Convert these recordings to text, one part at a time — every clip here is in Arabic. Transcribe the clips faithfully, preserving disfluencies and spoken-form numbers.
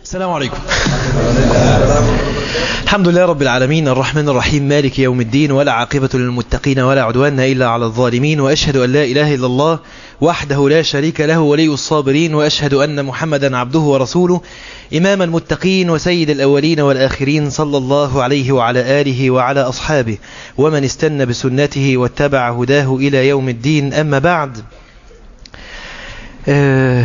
السلام عليكم. الحمد لله رب العالمين الرحمن الرحيم مالك يوم الدين، ولا عاقبة للمتقين ولا عدوان إلا على الظالمين، وأشهد أن لا إله إلا الله وحده لا شريك له ولي الصابرين، وأشهد أن محمدا عبده ورسوله إمام المتقين وسيد الأولين والآخرين، صلى الله عليه وعلى آله وعلى أصحابه ومن استنى بسنته واتبع هداه إلى يوم الدين. أما بعد، آه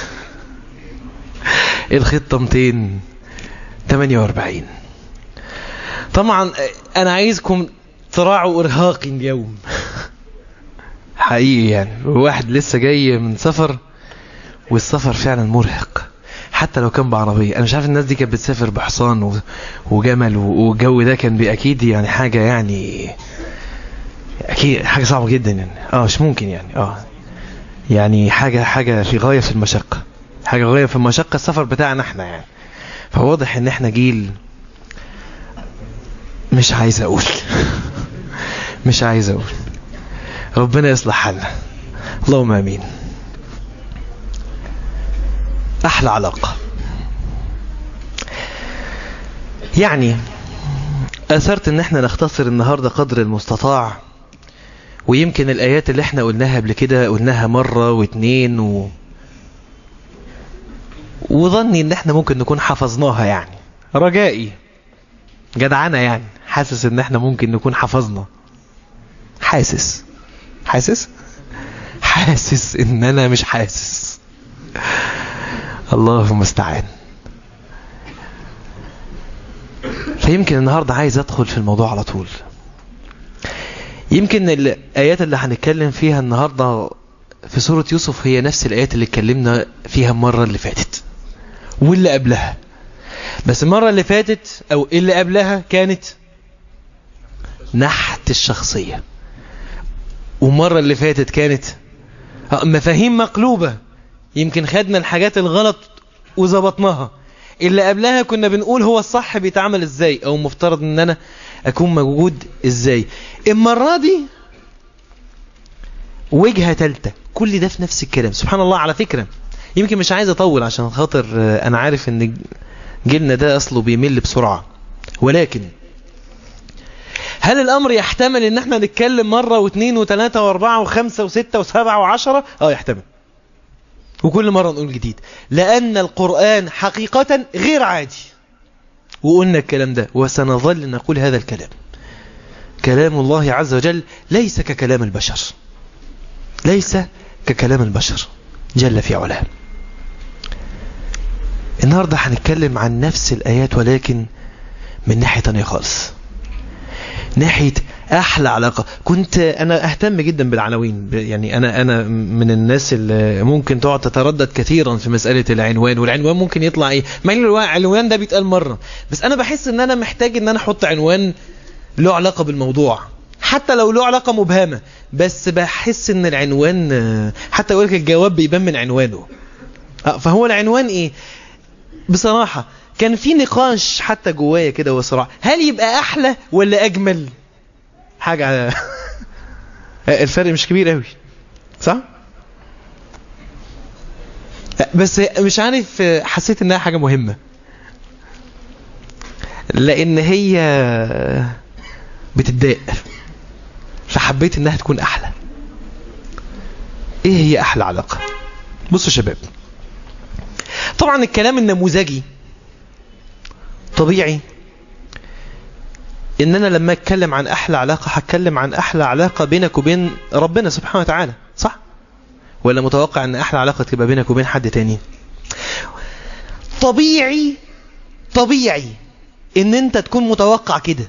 الخطة مئتين وثمانية وأربعين. طبعا أنا عايزكم تراعوا إرهاقي اليوم حقيقي، يعني واحد لسه جاي من سفر، والسفر فعلا مرهق حتى لو كان بعربية. أنا مش عارف الناس دي كانت بتسافر بحصان وجمل، والجو ده كان بأكيد يعني حاجة يعني أكيد حاجة صعبة جدا، يعني اه مش ممكن يعني اه يعني حاجة حاجة في غاية في المشقة، حاجة غاية في المشقة السفر بتاعنا احنا يعني. فواضح ان احنا جيل مش عايز اقول مش عايز اقول ربنا يصلح حالنا، اللهم امين. احلى علاقة، يعني اثرت ان احنا نختصر النهاردة قدر المستطاع، ويمكن الايات اللي احنا قلناها قبل كده قلناها مرة واثنين و وظني ان احنا ممكن نكون حفظناها، يعني رجائي جدعنا، يعني حاسس ان احنا ممكن نكون حفظنا. حاسس حاسس حاسس ان انا مش حاسس، الله المستعان. فيمكن النهاردة عايز ادخل في الموضوع على طول. يمكن الايات اللي هنتكلم فيها النهاردة في سورة يوسف هي نفس الايات اللي اتكلمنا فيها المرة اللي فاتت واللي قبلها، بس المرة اللي فاتت او اللي قبلها كانت نحت الشخصية، ومرة اللي فاتت كانت مفاهيم مقلوبة، يمكن خدنا الحاجات الغلط وزبطناها. اللي قبلها كنا بنقول هو الصح بيتعمل ازاي، او مفترض ان انا اكون موجود ازاي. المرة دي وجهة تالتة، كل ده في نفس الكلام. سبحان الله. على فكرة يمكن مش عايز اطول عشان خاطر انا عارف ان جيلنا ده اصله بيمل بسرعة، ولكن هل الامر يحتمل ان احنا نتكلم مرة واثنين وثلاثة واربعة وخمسة وستة وسبعة وعشرة؟ اه يحتمل، وكل مرة نقول جديد، لان القرآن حقيقة غير عادي. وقلنا الكلام ده وسنظل نقول هذا الكلام. كلام الله عز وجل ليس ككلام البشر، ليس ككلام البشر جل في علاه. النهاردة هنتكلم عن نفس الآيات ولكن من ناحية تانية خالص، ناحية أحلى علاقة. كنت أنا أهتم جدا بالعناوين، يعني أنا أنا من الناس اللي ممكن تقعد تتردد كثيرا في مسألة العنوان، والعنوان ممكن يطلع إيه، مع إن العنوان ده بيتقال مرة، بس أنا بحس إن أنا محتاج إن أنا أحط عنوان له علاقة بالموضوع، حتى لو له علاقة مبهمة، بس بحس إن العنوان حتى يقولك الجواب بيبان من عنوانه. فهو العنوان إيه؟ بصراحة كان في نقاش حتى جوايا كده وصراع، هل يبقى أحلى ولا أجمل حاجة؟ الفرق مش كبير قوي، صح؟ بس مش عارف، حسيت إنها حاجة مهمة لأن هي بتتضايق، فحبيت إنها تكون أحلى. إيه هي أحلى علاقة؟ بصوا شباب، طبعا الكلام النموذجي طبيعي ان انا لما اتكلم عن احلى علاقة هتكلم عن احلى علاقة بينك وبين ربنا سبحانه وتعالى، صح؟ ولا متوقع ان احلى علاقة تبقى بينك وبين حد تاني؟ طبيعي طبيعي ان انت تكون متوقع كده،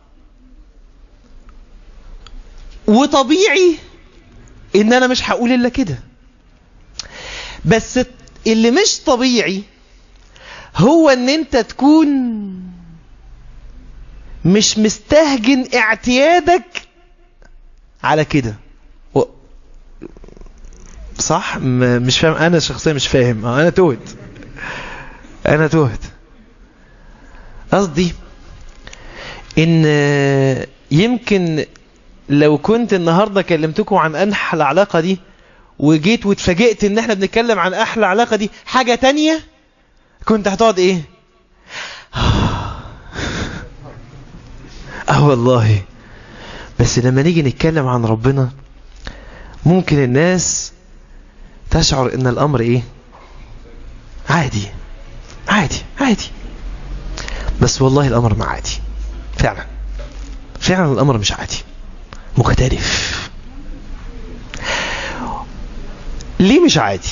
وطبيعي ان انا مش هقول الا كده. بس اللي مش طبيعي هو ان انت تكون مش مستهجن اعتيادك على كده. و... صح؟ م... مش فاهم، انا شخصيا مش فاهم، انا تهت انا تهت قصدي ان يمكن لو كنت النهاردة كلمتكم عن أنحى العلاقة دي وجيت واتفاجئت ان احنا بنتكلم عن احلى علاقة دي حاجة تانية، كنت هتقعد ايه؟ اه والله. بس لما نيجي نتكلم عن ربنا ممكن الناس تشعر ان الامر ايه؟ عادي عادي عادي. بس والله الامر ما عادي فعلا. فعلا الامر مش عادي، مختلف. ليه مش عادي؟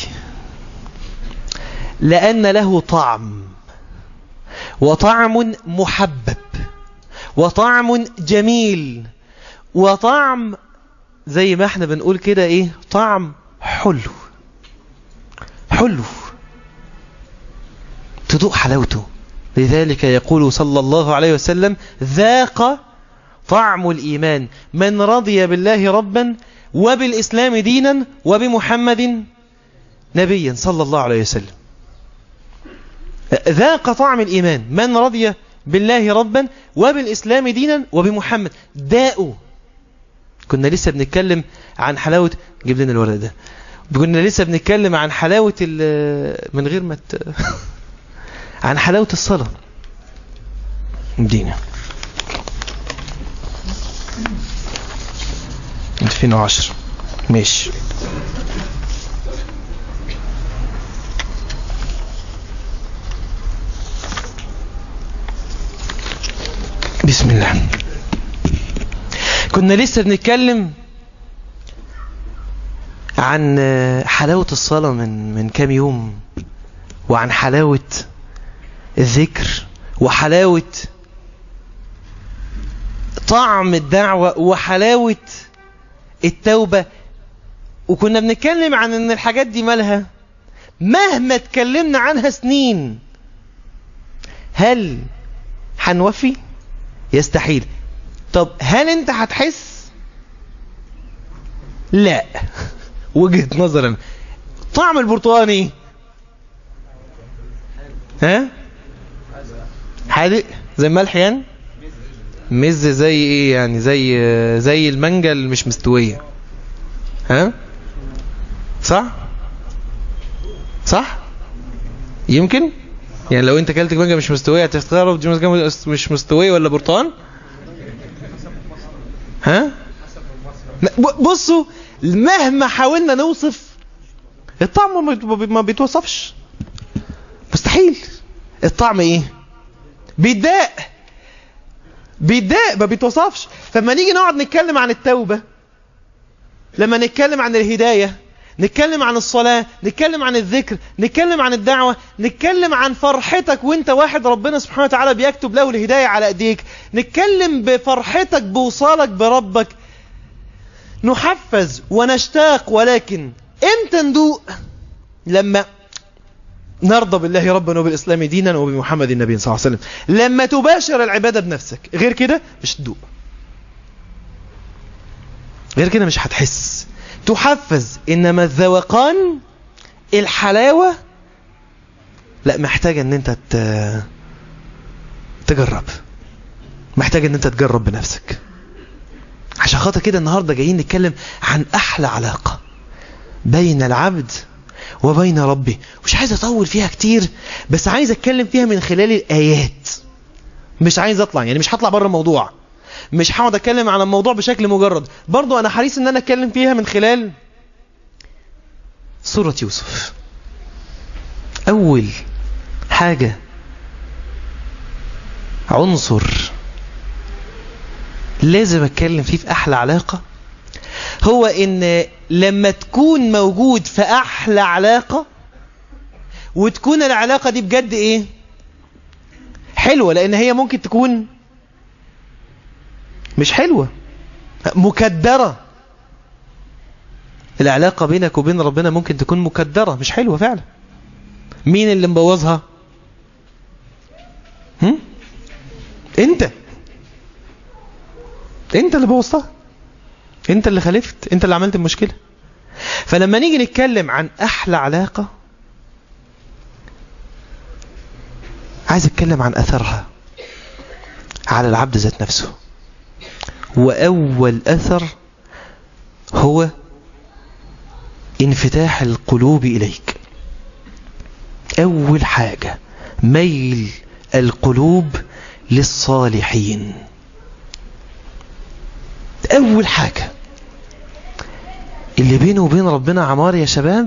لأن له طعم، وطعم محبب، وطعم جميل، وطعم زي ما احنا بنقول كده ايه؟ طعم حلو حلو، تذوق حلاوته. لذلك يقول صلى الله عليه وسلم: ذاق طعم الإيمان من رضي بالله ربا وبالإسلام دينا وبمحمد نبيا صلى الله عليه وسلم. ذاق طعم الإيمان من رضي بالله ربا وبالإسلام دينا وبمحمد. داءوا. كنا لسه بنتكلم عن حلاوة، جيب لنا الورق ده. كنا لسه بنتكلم عن حلاوة من غير ما ت... عن حلاوة الصلاة. دينا ألفين وعشرة ماشي. بسم الله. كنا لسه بنتكلم عن حلاوة الصلاة من من كام يوم، وعن حلاوة الذكر، وحلاوة طعم الدعوة، وحلاوة التوبة. وكنا بنتكلم عن ان الحاجات دي مالها مهما اتكلمنا عنها سنين هل هنوفي؟ يستحيل. طب هل انت هتحس؟ لا. وجهة نظرا. طعم البرتقاني ها حادق زي الملح يعني؟ مز زي ايه يعني؟ زي زي المانجا اللي مش مستوية. ها صح صح يمكن يعني لو انت كلت مانجا مش مستوية هتستغرب دي مانجا مش مستوية ولا برتقان. ها بصوا، مهما حاولنا نوصف الطعم ما بيتوصفش، مستحيل. الطعم ايه؟ بيتضاق بيتضاق ما بيتوصفش. فلما نيجي نقعد نتكلم عن التوبة، لما نتكلم عن الهداية، نتكلم عن الصلاة، نتكلم عن الذكر، نتكلم عن الدعوة، نتكلم عن فرحتك وانت واحد ربنا سبحانه وتعالى بيكتب له الهداية على ايديك، نتكلم بفرحتك بوصالك بربك، نحفز ونشتاق. ولكن امتى ندوق؟ لما نرضى بالله ربنا وبالإسلام دينا وبمحمد النبي صلى الله عليه وسلم. لما تباشر العبادة بنفسك. غير كده مش تدوق، غير كده مش هتحس. تحفز. إنما الذوقان، الحلاوة، لا، محتاجة ان انت تجرب، محتاجة ان انت تجرب بنفسك. عشان خاطر كده النهاردة جايين نتكلم عن أحلى علاقة بين العبد وبين ربه. مش عايز أطول فيها كتير، بس عايز أتكلم فيها من خلال الآيات. مش عايز أطلع يعني مش هطلع بره الموضوع، مش هقعد أتكلم عن الموضوع بشكل مجرد. برضو أنا حريص أن أنا أتكلم فيها من خلال سورة يوسف. أول حاجة، عنصر لازم أتكلم فيه في أحلى علاقة، هو إن لما تكون موجود في أحلى علاقة وتكون العلاقة دي بجد إيه؟ حلوة. لأن هي ممكن تكون مش حلوة، مكدرة. العلاقة بينك وبين ربنا ممكن تكون مكدرة، مش حلوة فعلا. مين اللي مبوظها؟ هم؟ انت انت اللي بوظتها، انت اللي خالفت، انت اللي عملت المشكلة. فلما نيجي نتكلم عن احلى علاقة، عايز اتكلم عن اثرها على العبد ذات نفسه. واول اثر هو انفتاح القلوب اليك. اول حاجة ميل القلوب للصالحين. أول حاجة اللي بينه وبين ربنا عمار يا شباب،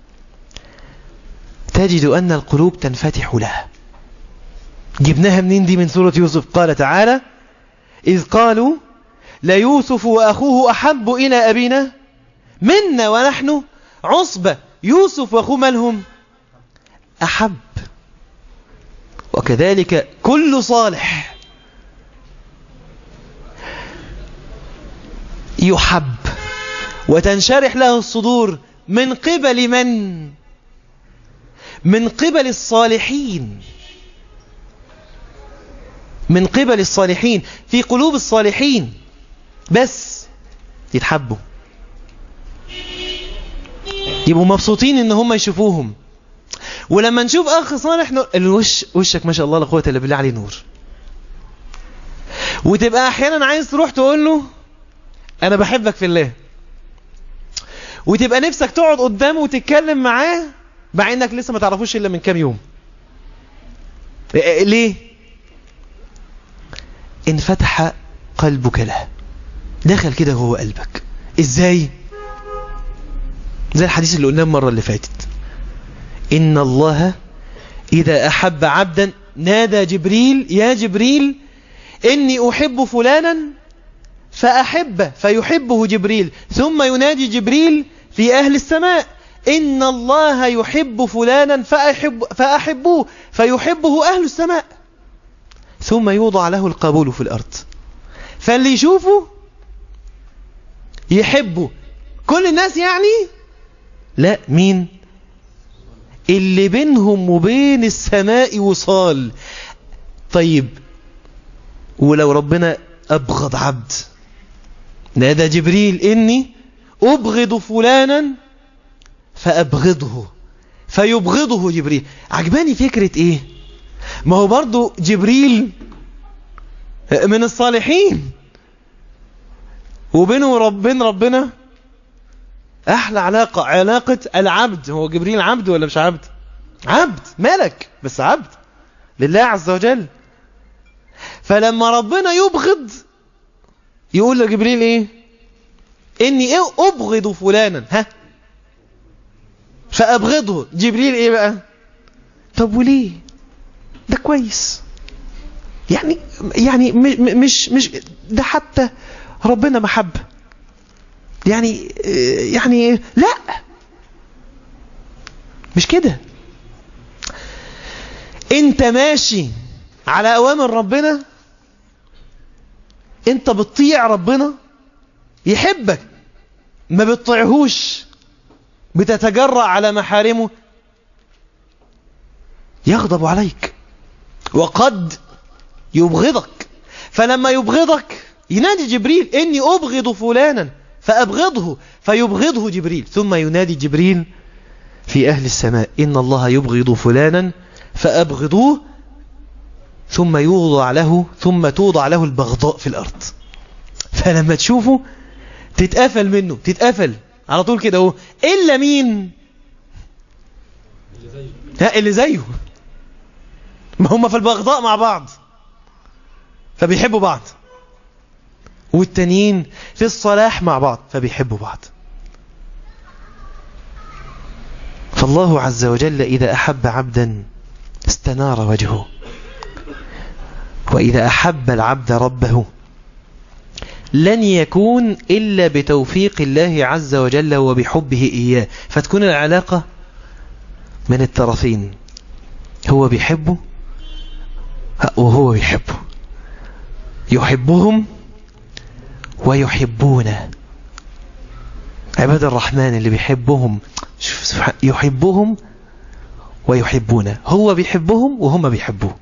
تجد أن القلوب تنفتح لها. جبناها منين دي؟ من سورة يوسف. قال تعالى: إذ قالوا ليوسف وأخوه أحب إلى أبينا منا ونحن عصبة. يوسف وأخوه مالهم؟ أحب. وكذلك كل صالح يحب وتنشرح له الصدور من قبل من؟ من قبل الصالحين. من قبل الصالحين، في قلوب الصالحين بس يتحبوا، يبقوا مبسوطين ان هم يشوفوهم. ولما نشوف اخ صالح نور الوش، وشك ما شاء الله لا قوه الا بالله عليه نور. وتبقى احيانا عايز تروح تقول له انا بحبك في الله، وتبقى نفسك تقعد قدامه وتتكلم معاه مع انك لسه ما تعرفوش الا من كام يوم. ليه؟ انفتح قلبك له، دخل كده جوه قلبك. ازاي؟ زي الحديث اللي قلناه المره اللي فاتت: ان الله اذا احب عبدا نادى جبريل: يا جبريل اني احب فلانا فاحبه، فيحبه جبريل. ثم ينادي جبريل في اهل السماء: ان الله يحب فلانا فأحب فاحبوه، فيحبه اهل السماء. ثم يوضع له القبول في الارض، فاللي يشوفه يحبه. كل الناس يعني؟ لا. مين؟ اللي بينهم وبين السماء وصال. طيب ولو ربنا أبغض عبد، نادى جبريل: إني أبغض فلانا فأبغضه، فيبغضه جبريل. عجباني فكرة إيه؟ ما هو برضو جبريل من الصالحين، وبينه وبين ربنا أحلى علاقة، علاقة العبد. هو جبريل عبد ولا مش عبد؟ عبد، ملك بس عبد لله عز وجل. فلما ربنا يبغض يقول لجبريل ايه؟ اني ايه ابغض فلانا ها فابغضه. جبريل ايه بقى؟ طب وليه؟ ده كويس يعني، يعني مش مش ده حتى ربنا محبة يعني، يعني لا مش كده. انت ماشي على اوامر ربنا، انت بتطيع ربنا يحبك، ما بتطيعهوش بتتجرأ على محارمه يغضب عليك وقد يبغضك. فلما يبغضك ينادي جبريل: اني ابغض فلانا فابغضه، فيبغضه جبريل. ثم ينادي جبريل في اهل السماء: ان الله يبغض فلانا فابغضوه. ثم يوضع له ثم توضع له البغضاء في الارض. فلما تشوفه تتقفل منه، تتقفل على طول كده اهو. الا مين؟ ها اللي زيه، ما هم في البغضاء مع بعض فبيحبوا بعض، والتانيين في الصلاح مع بعض فبيحبوا بعض. فالله عز وجل إذا أحب عبدا استنار وجهه، وإذا أحب العبد ربه لن يكون إلا بتوفيق الله عز وجل وبحبه إياه. فتكون العلاقة من الطرفين، هو بيحبه وهو بيحبه، يحبهم ويحبونه. عباد الرحمن اللي بيحبهم، يحبهم ويحبونه، هو بيحبهم وهم بيحبوه،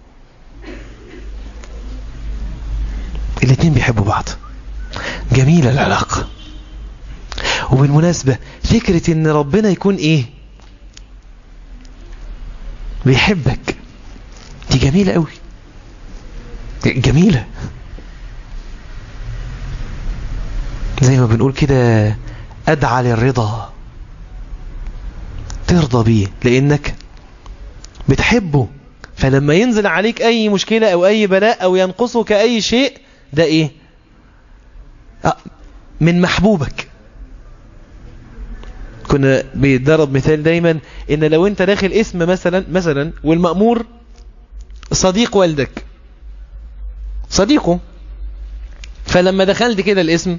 الاثنين بيحبوا بعض. جميلة العلاقة. وبالمناسبة فكرة ان ربنا يكون ايه؟ بيحبك، دي جميلة قوي، جميلة. زي ما بنقول كده أدعى للرضا، ترضى بيه لأنك بتحبه فلما ينزل عليك أي مشكلة أو أي بلاء أو ينقصك أي شيء، ده إيه؟ من محبوبك. كنا بيضرب مثال دايما إن لو أنت داخل اسم مثلا مثلا والمأمور صديق والدك، صديقه، فلما دخلت كده الاسم،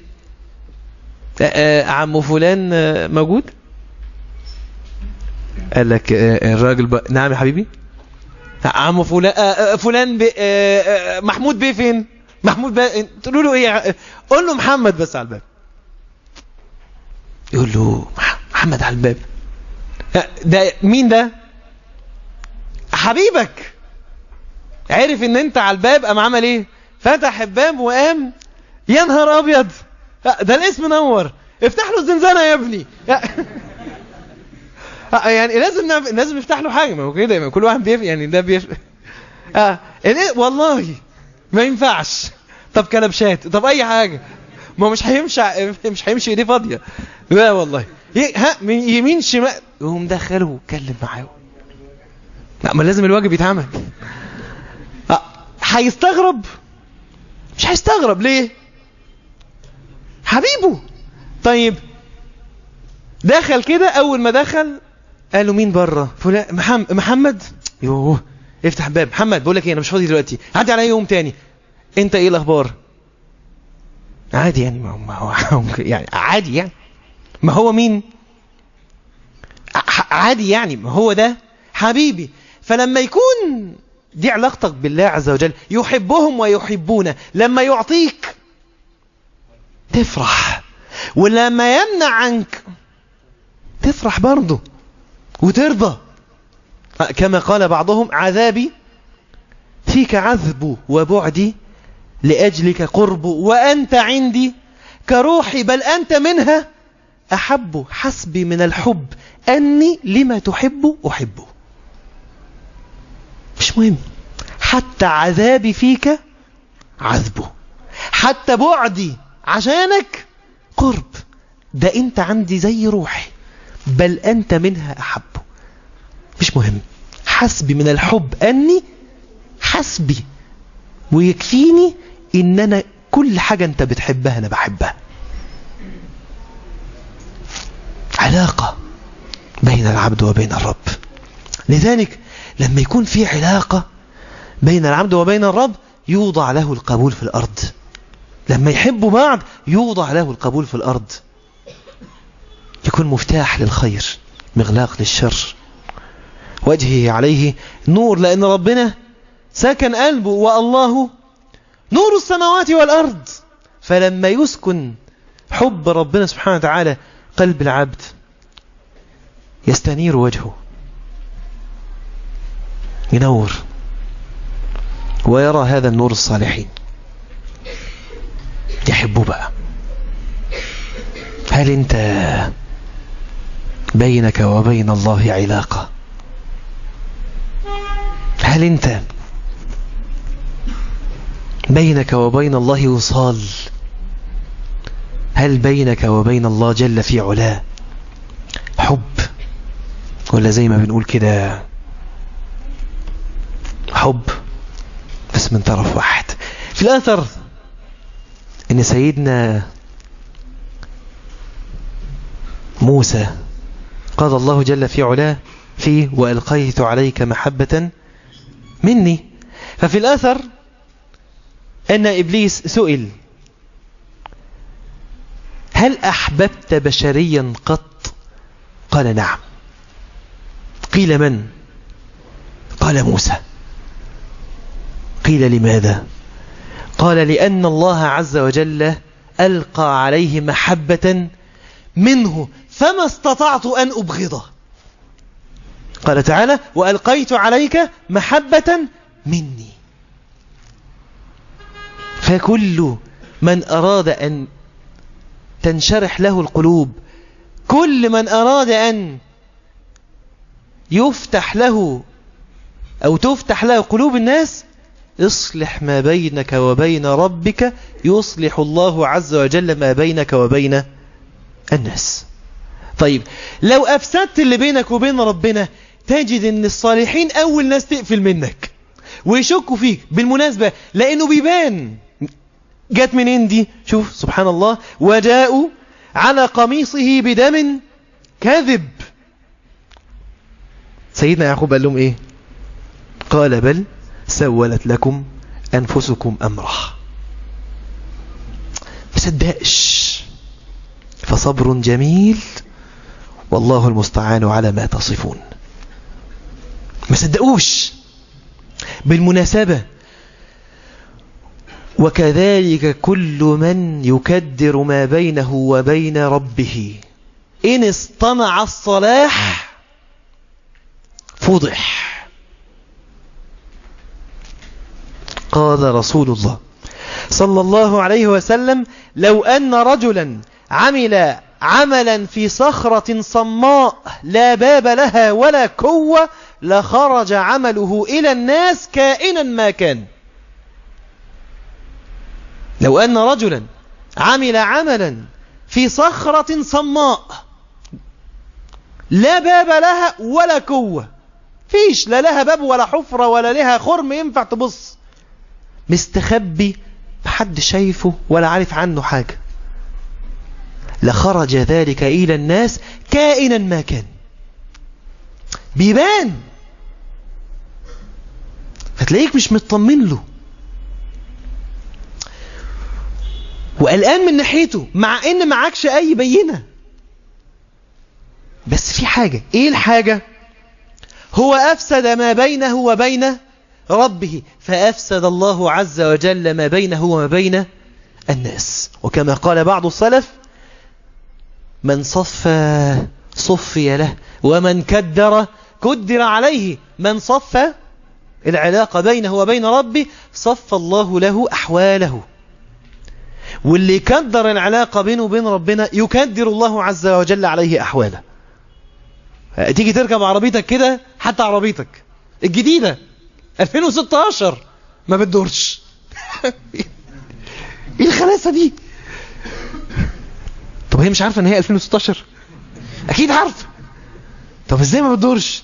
عم فلان موجود؟ قال لك الراجل ب... نعم يا حبيبي. عم فلان فلان ب... محمود بيه فين؟ محمود بيه. تقولوا له ايه؟ قول له محمد بس على الباب. يقول له محمد على الباب. ده مين ده؟ حبيبك. عرف ان انت على الباب، قام عمل ايه؟ فتح الباب وقام. يا نهار ابيض، ده الاسم نور، افتح له الزنزانه يا ابني. يعني لازم نعمل... لازم نفتح له حاجه، ما هو كده كل واحد بيف يعني ده بيف اه والله ما ينفعش. طب كلبشات، طب اي حاجه، ما مش هيمشي مش هيمشي ايديه فاضيه. لا والله ها من يمين شمال، يقوم دخله واتكلم معاه. لا ما لازم الواجب يتعمل. اه هيستغرب؟ مش هيستغرب. ليه؟ حبيبه. طيب دخل كده، اول ما دخل قال له مين بره؟ فلان. محمد. محمد. يوه افتح باب. محمد بقول لك ايه، انا مش فاضي دلوقتي، عدي عليا يوم تاني. انت ايه الاخبار؟ عادي يعني، ما هو يعني عادي يعني، ما هو مين؟ عادي يعني، ما هو ده حبيبي. فلما يكون دي علاقتك بالله عز وجل، يحبهم ويحبونه، لما يعطيك تفرح، ولما يمنع عنك تفرح برضه وترضى. كما قال بعضهم عذابي فيك عذب وبعدي لأجلك قرب، وأنت عندي كروحي بل أنت منها أحب، حسبي من الحب أني لما تحب أحبه. مش مهم، حتى عذابي فيك عذبه، حتى بعدي عشانك قرب، ده أنت عندي زي روحي بل أنت منها أحب. مش مهم، حسبي من الحب أني، حسبي ويكفيني إن أنا كل حاجة أنت بتحبها أنا بحبها. علاقة بين العبد وبين الرب. لذلك لما يكون في علاقة بين العبد وبين الرب يوضع له القبول في الأرض. لما يحبوا بعض يوضع له القبول في الأرض، يكون مفتاح للخير مغلاق للشر، وجهه عليه نور، لأن ربنا سكن قلبه، والله نور السماوات والأرض. فلما يسكن حب ربنا سبحانه وتعالى قلب العبد يستنير وجهه، ينور، ويرى هذا النور الصالحين يحبوا بقى. هل انت بينك وبين الله علاقة؟ هل انت بينك وبين الله وصال؟ هل بينك وبين الله جل في علاه حب، ولا زي ما بنقول كده حب بس من طرف واحد؟ في الأثر ان سيدنا موسى قال الله جل في علاه فيه وألقيت عليك محبة مني. ففي الأثر أن إبليس سئل هل أحببت بشريا قط؟ قال نعم. قيل من؟ قال موسى. قيل لماذا؟ قال لأن الله عز وجل ألقى عليه محبة منه فما استطعت أن أبغضه. قال تعالى وألقيت عليك محبة مني. فكل من أراد أن تنشرح له القلوب، كل من أراد أن يفتح له أو تفتح له قلوب الناس، اصلح ما بينك وبين ربك يصلح الله عز وجل ما بينك وبين الناس. طيب لو أفسدت اللي بينك وبين ربنا تجد أن الصالحين أول ناس تقفل منك. ويشكوا فيك. بالمناسبة لأنه بيبان. جات منين دي؟ شوف سبحان الله، وجاءوا على قميصه بدم كذب. سيدنا يعقوب قال لهم ايه؟ قال بل سولت لكم أنفسكم أمره. مصدقش. فصبر جميل والله المستعان على ما تصفون. ما صدقوش. بالمناسبة وكذلك كل من يكدر ما بينه وبين ربه إن اصطنع الصلاح فضح. قال رسول الله صلى الله عليه وسلم لو أن رجلا عمل عملا في صخرة صماء لا باب لها ولا كوة لخرج عمله إلى الناس كائنا ما كان. لو أن رجلا عمل عملا في صخرة صماء لا باب لها ولا كوة، فيش لا لها باب ولا حفرة ولا لها خرم ينفع تبص، مستخبي محد شايفه ولا عارف عنه حاجة، لخرج ذلك إلى الناس كائنا ما كان. بيبان. فتلاقيك مش مطمن له وقلقان من ناحيته مع ان معكش اي بينة. بس في حاجة. ايه الحاجة؟ هو افسد ما بينه وبين ربه فافسد الله عز وجل ما بينه وما بين الناس. وكما قال بعض السلف من صفى صفي له ومن كدر كدر عليه. من صفى العلاقة بينه وبين ربه صفى الله له أحواله، واللي يكدر العلاقة بينه وبين ربنا يكدر الله عز وجل عليه أحواله. تيجي تركب عربيتك كده، حتى عربيتك الجديدة ألفين وستة عشر ما بتدورش. ايه الخلاصة دي؟ طب هي مش عارفة ان هي ألفين وستة عشر؟ اكيد عارفة. طب ازاي ما بتدورش؟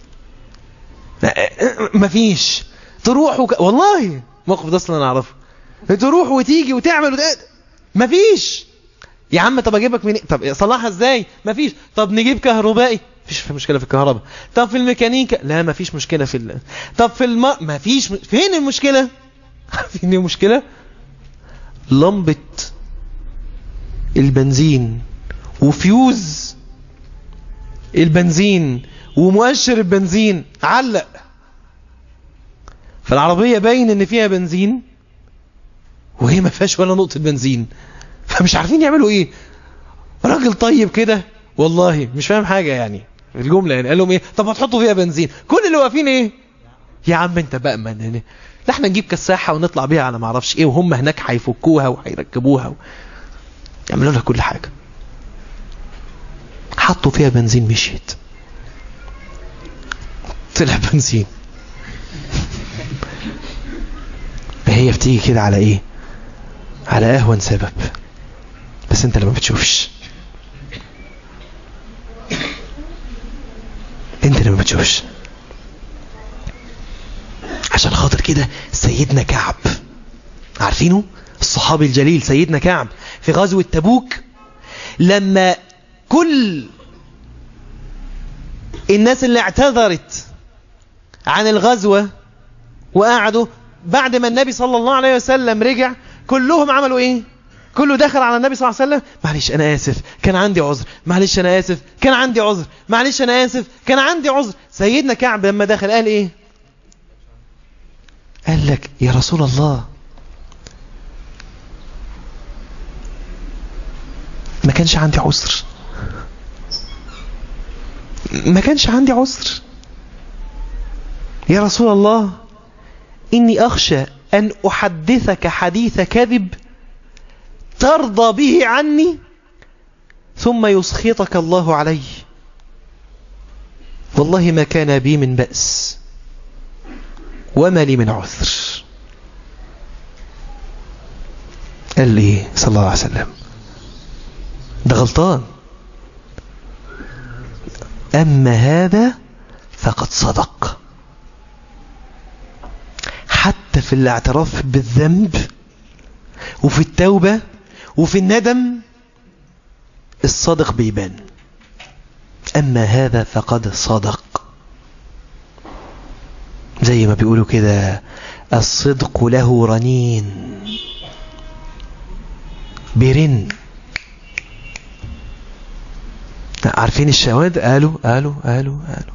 مفيش. تروح وك... والله موقف ده اصلا انا اعرفه. تروح وتيجي وتعمل وده. مفيش. يا عم طب اجيبك منين؟ طب صلحها ازاي؟ مفيش. طب نجيب كهربائي؟ مفيش في مشكلة في الكهرباء. طب في الميكانيكا؟ لا مفيش مشكلة في ال... طب في الم... مفيش. فين المشكلة؟ فين المشكلة؟ لمبة البنزين وفيوز البنزين ومؤشر البنزين علق فالعربية باين ان فيها بنزين وهي ما فيهاش ولا نقطة بنزين، فمش عارفين يعملوا ايه. راجل طيب كده والله مش فاهم حاجة يعني الجملة، يعني قال لهم ايه؟ طب هتحطوا فيها بنزين. كل اللي واقفين ايه؟ يا عم انت بقى من هنا، لا احنا نجيب كساحة ونطلع بيها على ما اعرفش ايه، وهم هناك هيفكوها وهيركبوها و... يعملوا لها كل حاجة. حطوا فيها بنزين مشيت، طلع بنزين. هي بتيجي كده على ايه؟ على اهون سبب، بس انت اللي ما بتشوفش. انت اللي ما بتشوفش. عشان خاطر كده سيدنا كعب، عارفينه الصحابي الجليل سيدنا كعب في غزوة تبوك، لما كل الناس اللي اعتذرت عن الغزوة وقعدوا بعد ما النبي صلى الله عليه وسلم رجع، كلهم عملوا ايه؟ كله دخل على النبي صلى الله عليه وسلم، معلش انا اسف كان عندي عذر، معلش انا اسف كان عندي عذر، معلش انا اسف كان عندي عذر. سيدنا كعب لما دخل قال ايه؟ قال لك يا رسول الله ما كانش عندي عذر، ما كانش عندي عذر يا رسول الله، إني أخشى أن أحدثك حديث كذب ترضى به عني ثم يسخطك الله علي، والله ما كان بي من بأس وما لي من عذر. قال لي صلى الله عليه وسلم ده غلطان، أما هذا فقد صدق. حتى في الاعتراف بالذنب وفي التوبة وفي الندم الصادق بيبان. أما هذا فقد صدق. زي ما بيقولوا كده الصدق له رنين، بيرن. عارفين الشواذ؟ قالوا قالوا قالوا قالوا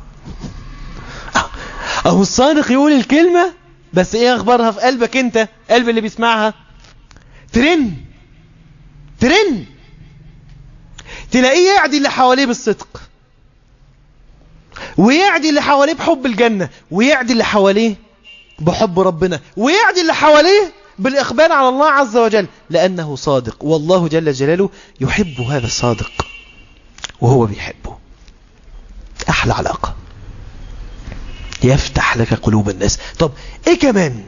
أهو الصادق يقول الكلمة بس ايه اخبارها في قلبك انت، قلب اللي بيسمعها؟ ترن ترن، تلاقيه يعدي اللي حواليه بالصدق، ويعدي اللي حواليه بحب الجنة، ويعدي اللي حواليه بحب ربنا، ويعدي اللي حواليه بالإقبال على الله عز وجل، لأنه صادق. والله جل جلاله يحب هذا الصادق وهو بيحبه. أحلى علاقة، يفتح لك قلوب الناس. طب إيه كمان؟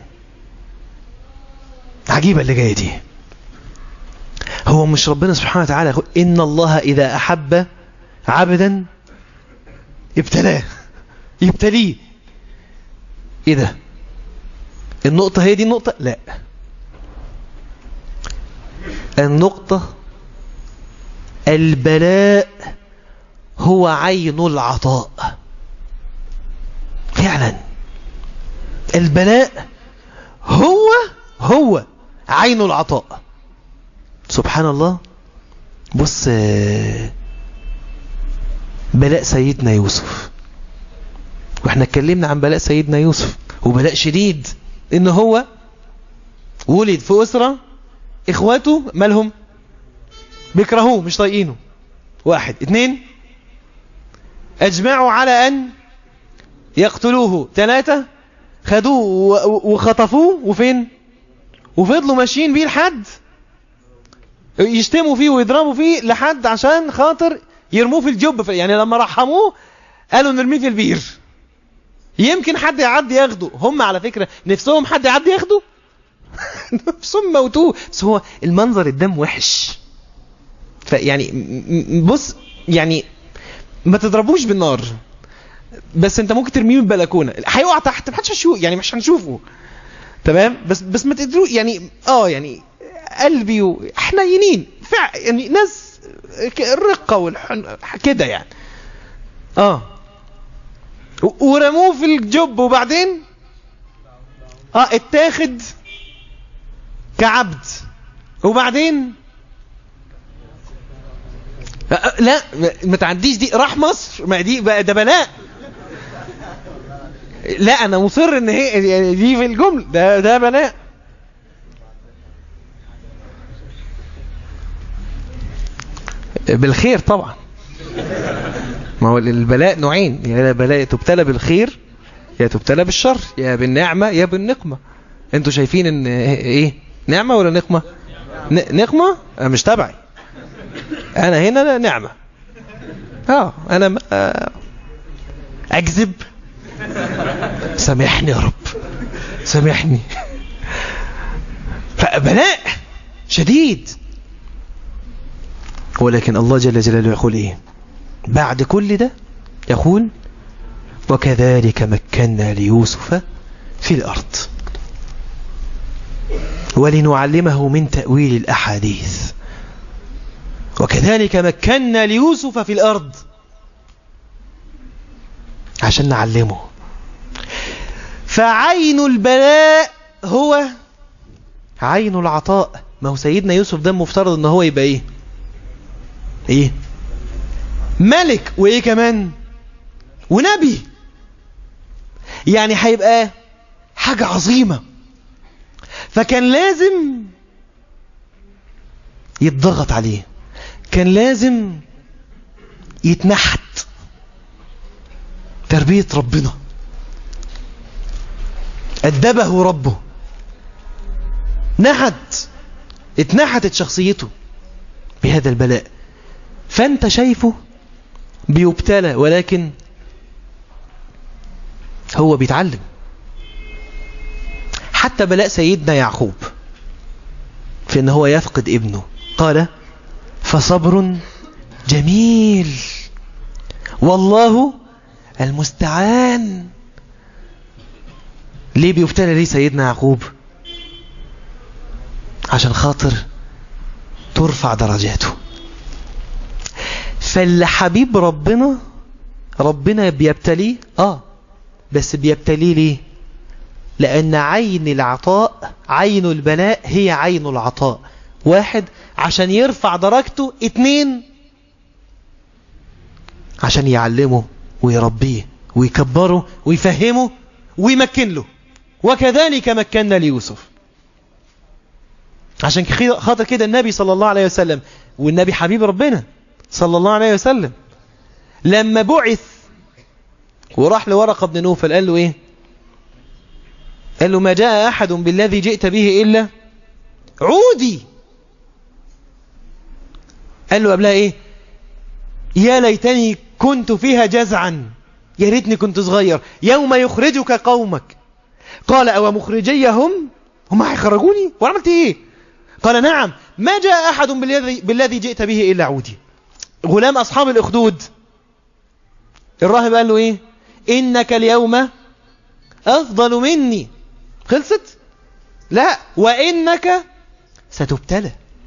عجيبة اللي جاية دي. هو مش ربنا سبحانه وتعالى يقول إن الله إذا أحب عبدا ابتلاه، يبتليه؟ إيه ده؟ النقطة هي دي النقطة؟ لا، النقطة البلاء هو عين العطاء. فعلا البلاء هو هو عين العطاء. سبحان الله. بص بلاء سيدنا يوسف، واحنا اتكلمنا عن بلاء سيدنا يوسف، وبلاء شديد ان هو ولد في أسرة اخواته مالهم بيكرهوه مش طايقينه. واحد اتنين اجمعوا على ان يقتلوه. ثلاثة خدوه وخطفوه وفين وفضلوا ماشيين بيه لحد يشتموا فيه ويضربوا فيه لحد عشان خاطر يرموه في الجب. يعني لما رحموه قالوا نرميه في البير يمكن حد يعدي ياخده. هم على فكرة نفسهم حد يعدي ياخده نفسهم موتوه. بس هو المنظر الدم وحش. فيعني بص يعني ما تضربوش بالنار، بس انت ممكن ترميه من البلكونه هيقع تحت محدش هيشوف، يعني مش هنشوفه تمام. بس بس ما تقدروا يعني اه يعني قلبي حنينين فع يعني ناس الرقه والحن كده يعني اه ورموه في الجب وبعدين اه اتاخد كعبد وبعدين لا ما تعديش دي، راح مصر. ما دي بقى ده بلاء. لا انا مصر ان هي دي في الجمله ده ده بلاء. بالخير طبعا. ما هو البلاء نوعين، يا بلاء تبتلى بالخير يا تبتلى بالشر، يا بالنعمه يا بالنقمه. انتوا شايفين ان ايه نعمه ولا نقمه؟ نقمه مش تبعي انا هنا نعمة. اه انا آه اكذب سامحني يا رب سامحني. فبلاء شديد. ولكن الله جل جلاله يقول ايه بعد كل ده؟ يقول وكذلك مكنا ليوسف في الارض ولنعلمه من تأويل الاحاديث. وكذلك مكنا ليوسف في الأرض عشان نعلمه. فعين البلاء هو عين العطاء. ما هو سيدنا يوسف ده مفترض ان هو يبقى ايه ايه ملك وايه كمان ونبي، يعني هيبقى حاجة عظيمة. فكان لازم يتضغط عليه، كان لازم يتنحت. تربية ربنا، أدبه ربه، نحت اتنحتت شخصيته بهذا البلاء. فأنت شايفه بيبتلى ولكن هو بيتعلم. حتى بلاء سيدنا يعقوب في أنه هو يفقد ابنه قال فصبر جميل والله المستعان. ليه بيبتلى ليه سيدنا يعقوب؟ عشان خاطر ترفع درجاته. فاللي حبيب ربنا ربنا بيبتليه اه بس بيبتليه ليه؟ لأن عين العطاء عين البلاء هي عين العطاء. واحد عشان يرفع درجته، اتنين عشان يعلمه ويربيه ويكبره ويفهمه ويمكن له. وكذلك مكنا ليوسف. عشان خاطر كده النبي صلى الله عليه وسلم، والنبي حبيب ربنا صلى الله عليه وسلم، لما بعث وراح لورقة بن نوفل قال له ايه؟ قال له ما جاء أحد بالذي جئت به إلا عودي. قال له قبلها ايه؟ يا ليتني كنت فيها جزعا، يا ريتني كنت صغير يوم يخرجك قومك. قال أو مخرجيهم، هم هيخرجوني وعملت ايه؟ قال نعم ما جاء أحد بالذي, بالذي جئت به إلا عودي. غلام أصحاب الأخدود الراهب قال له ايه؟ إنك اليوم أفضل مني. خلصت؟ لا، وإنك ستبتلى،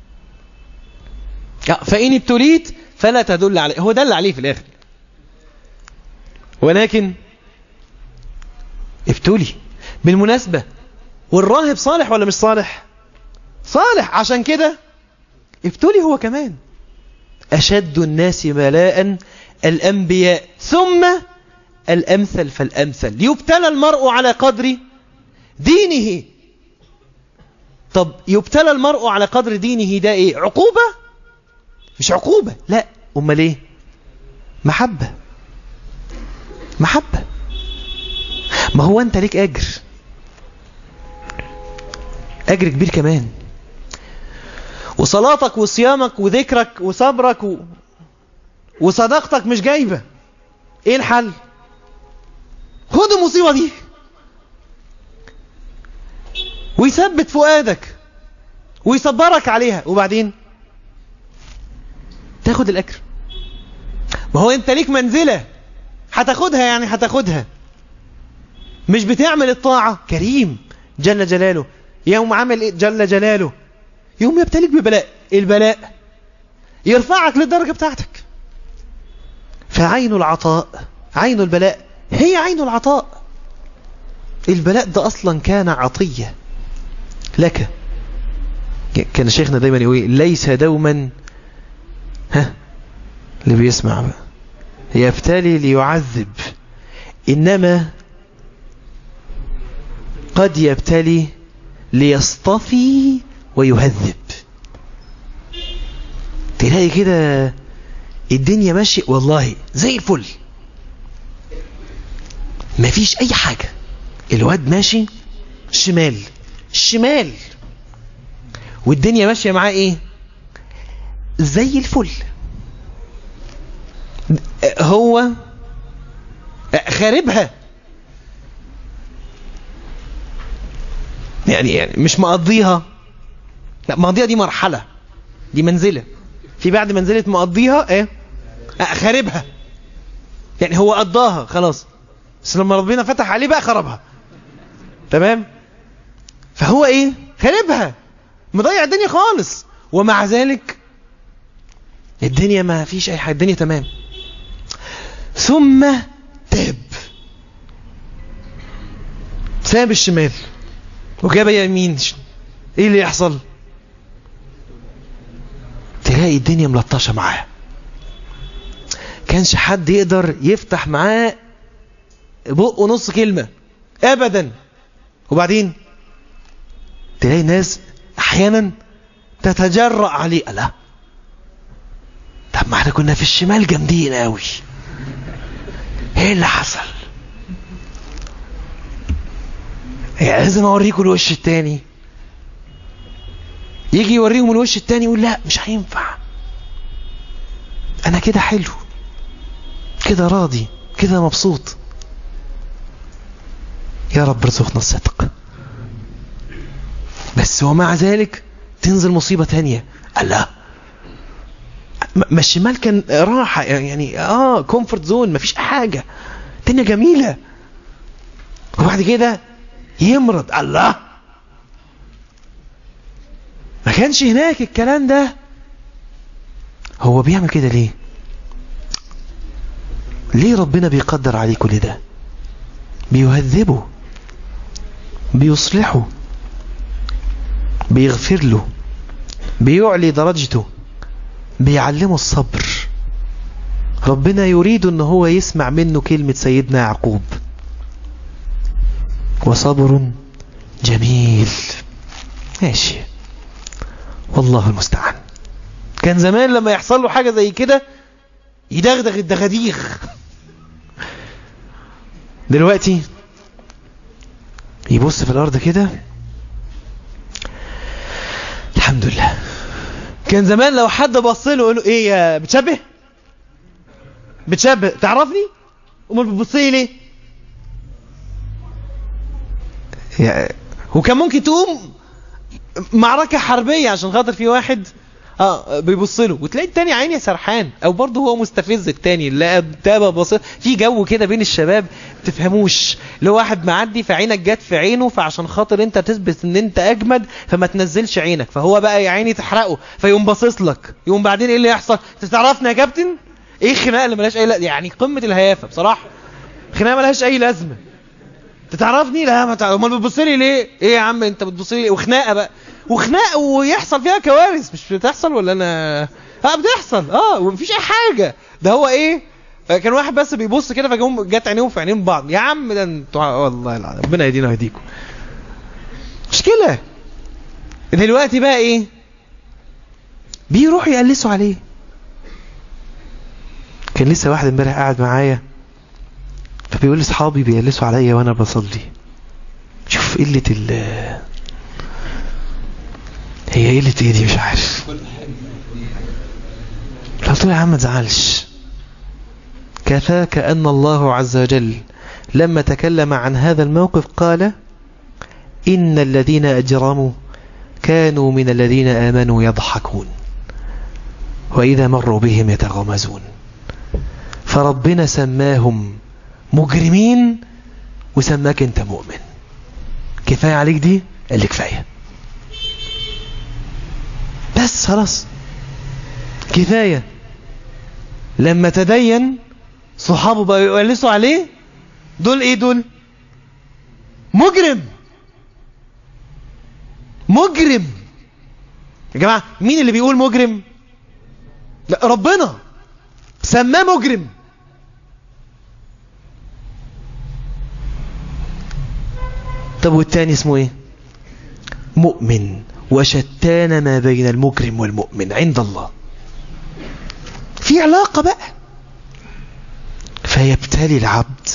فإن ابتليت فلا تدل عليه. هو دل عليه في الآخر، ولكن ابتلي. بالمناسبة والراهب صالح ولا مش صالح؟ صالح. عشان كده ابتلي هو كمان. أشد الناس بلاء الأنبياء ثم الأمثل فالأمثل. يبتلى المرء على قدر دينه. طب يبتلى المرء على قدر دينه ده ايه؟ عقوبة؟ مش عقوبة، لا. امال ايه؟ محبة. محبة. ما هو انت ليك اجر، اجر كبير كمان. وصلاتك وصيامك وذكرك وصبرك و... وصداقتك مش جايبة. ايه الحل؟ خد المصيبة دي ويثبت فؤادك ويصبرك عليها، وبعدين تاخد الأجر. ما هو انت ليك منزلة هتاخدها، يعني هتاخدها. مش بتعمل الطاعة، كريم جل جلاله يوم عمل إيه؟ جل جلاله يوم يبتليك ببلاء. البلاء يرفعك للدرجة بتاعتك. فعين العطاء عين البلاء هي عين العطاء. البلاء ده أصلا كان عطية لك. كان شيخنا دايما يقول ليس دوما، ها اللي بيسمع بقى، يبتلي ليعذب، إنما قد يبتلي ليصطفي ويهذب. تلاقي كده الدنيا ماشية والله زي الفل، مفيش أي حاجة. الواد ماشي شمال شمال والدنيا ماشية معاه ايه؟ زي الفل. هو خاربها، يعني يعني مش مقضيها، لا مقضيها دي مرحلة، دي منزلة. في بعد منزلة مقضيها ايه؟ خاربها. يعني هو قضاها خلاص، بس لما ربنا فتح عليه بقى خربها. تمام؟ فهو ايه؟ خاربها، مضيع الدنيا خالص، ومع ذلك الدنيا ما فيش اي حاجة، الدنيا تمام. ثم تاب، ساب الشمال وجاب يمين. ايه اللي يحصل؟ تلاقي الدنيا ملطشة معاه، كانش حد يقدر يفتح معاه بقه نص كلمة ابدا. وبعدين تلاقي ناس احيانا تتجرأ عليه. لا، طب ما احنا كنا في الشمال جامدين قوي، ايه اللي حصل؟ يعني لازم اوريكم الوش التاني. يجي يوريهم الوش التاني يقول لا مش هينفع، انا كده حلو، كده راضي، كده مبسوط. يا رب ارزقنا الصدق. بس ومع ذلك تنزل مصيبة تانية. الله، ما الشمال كان راحة، يعني اه كومفورت زون، مفيش حاجة، الدنيا جميلة. وبعد كده يمرض. الله، ما كانش هناك الكلام ده. هو بيعمل كده ليه؟ ليه ربنا بيقدر عليه كل ده؟ بيهذبه، بيصلحه، بيغفر له، بيعلي درجته، بيعلمه الصبر. ربنا يريد ان هو يسمع منه كلمة سيدنا يعقوب: وصبر جميل. ماشي، والله المستعان. كان زمان لما يحصل له حاجة زي كده يدغدغ الدغاديغ. دلوقتي يبص في الارض كده، الحمد لله. كان زمان لو حد بص له يقول له: ايه يا بتشبه بتشبه تعرفني؟ امال بتبصي ليه؟ يعني وكان ممكن تقوم معركة حربية عشان خاطر في واحد اه بيبص له، وتلاقي التاني عيني سرحان، او برضه هو مستفز. التاني لا تابع بصير في جو كده بين الشباب تفهموش، لو واحد معدي فعينك جت في عينه، فعشان خاطر انت تثبت ان انت اجمد فما تنزلش عينك، فهو بقى يا عيني تحرقه فيقوم باصص لك. يقوم بعدين ايه اللي يحصل؟ تعرفنا يا كابتن؟ ايه الخناقه اللي ملهاش اي لا... يعني قمه الهيافه بصراحه. خناقه ملهاش اي لازمه. تعرفني؟ لا ما تعرف. امال بتبص لي ليه؟ ايه يا عم انت بتبص لي؟ وخناقه بقى، وخناقه ويحصل فيها كوارث. مش بتحصل ولا انا اه بتحصل؟ اه ومفيش اي حاجه. ده هو ايه، كان واحد بس بيبص كده فجم جت عينيهم في عينين بعض. يا عم ده انتوا والله العظيم ربنا يهدينا ويهديكم. مشكله. دلوقتي بقى ايه؟ بيروحوا يقلسوا عليه. كان لسه واحد امبارح قاعد معايا فبيقول لي: اصحابي بيقلسوا عليا وانا بصلي. شوف قله ال هي قله ايه دي؟ مش عارف. قلت له: يا عم ما تزعلش، كفاك ان الله عز وجل لما تكلم عن هذا الموقف قال: ان الذين اجرموا كانوا من الذين امنوا يضحكون واذا مروا بهم يتغامزون. فربنا سماهم مجرمين وسماك انت مؤمن. كفاية عليك دي؟ قال لي كفاية، بس خلاص كفاية. لما تدين صحابه بقوا يقلسوا عليه. دول ايه دول؟ مجرم. مجرم يا جماعة. مين اللي بيقول مجرم؟ لا، ربنا سماه مجرم. طب والتاني اسمه ايه؟ مؤمن. وشتان ما بين المجرم والمؤمن عند الله. في علاقة بقى. فيبتلي العبد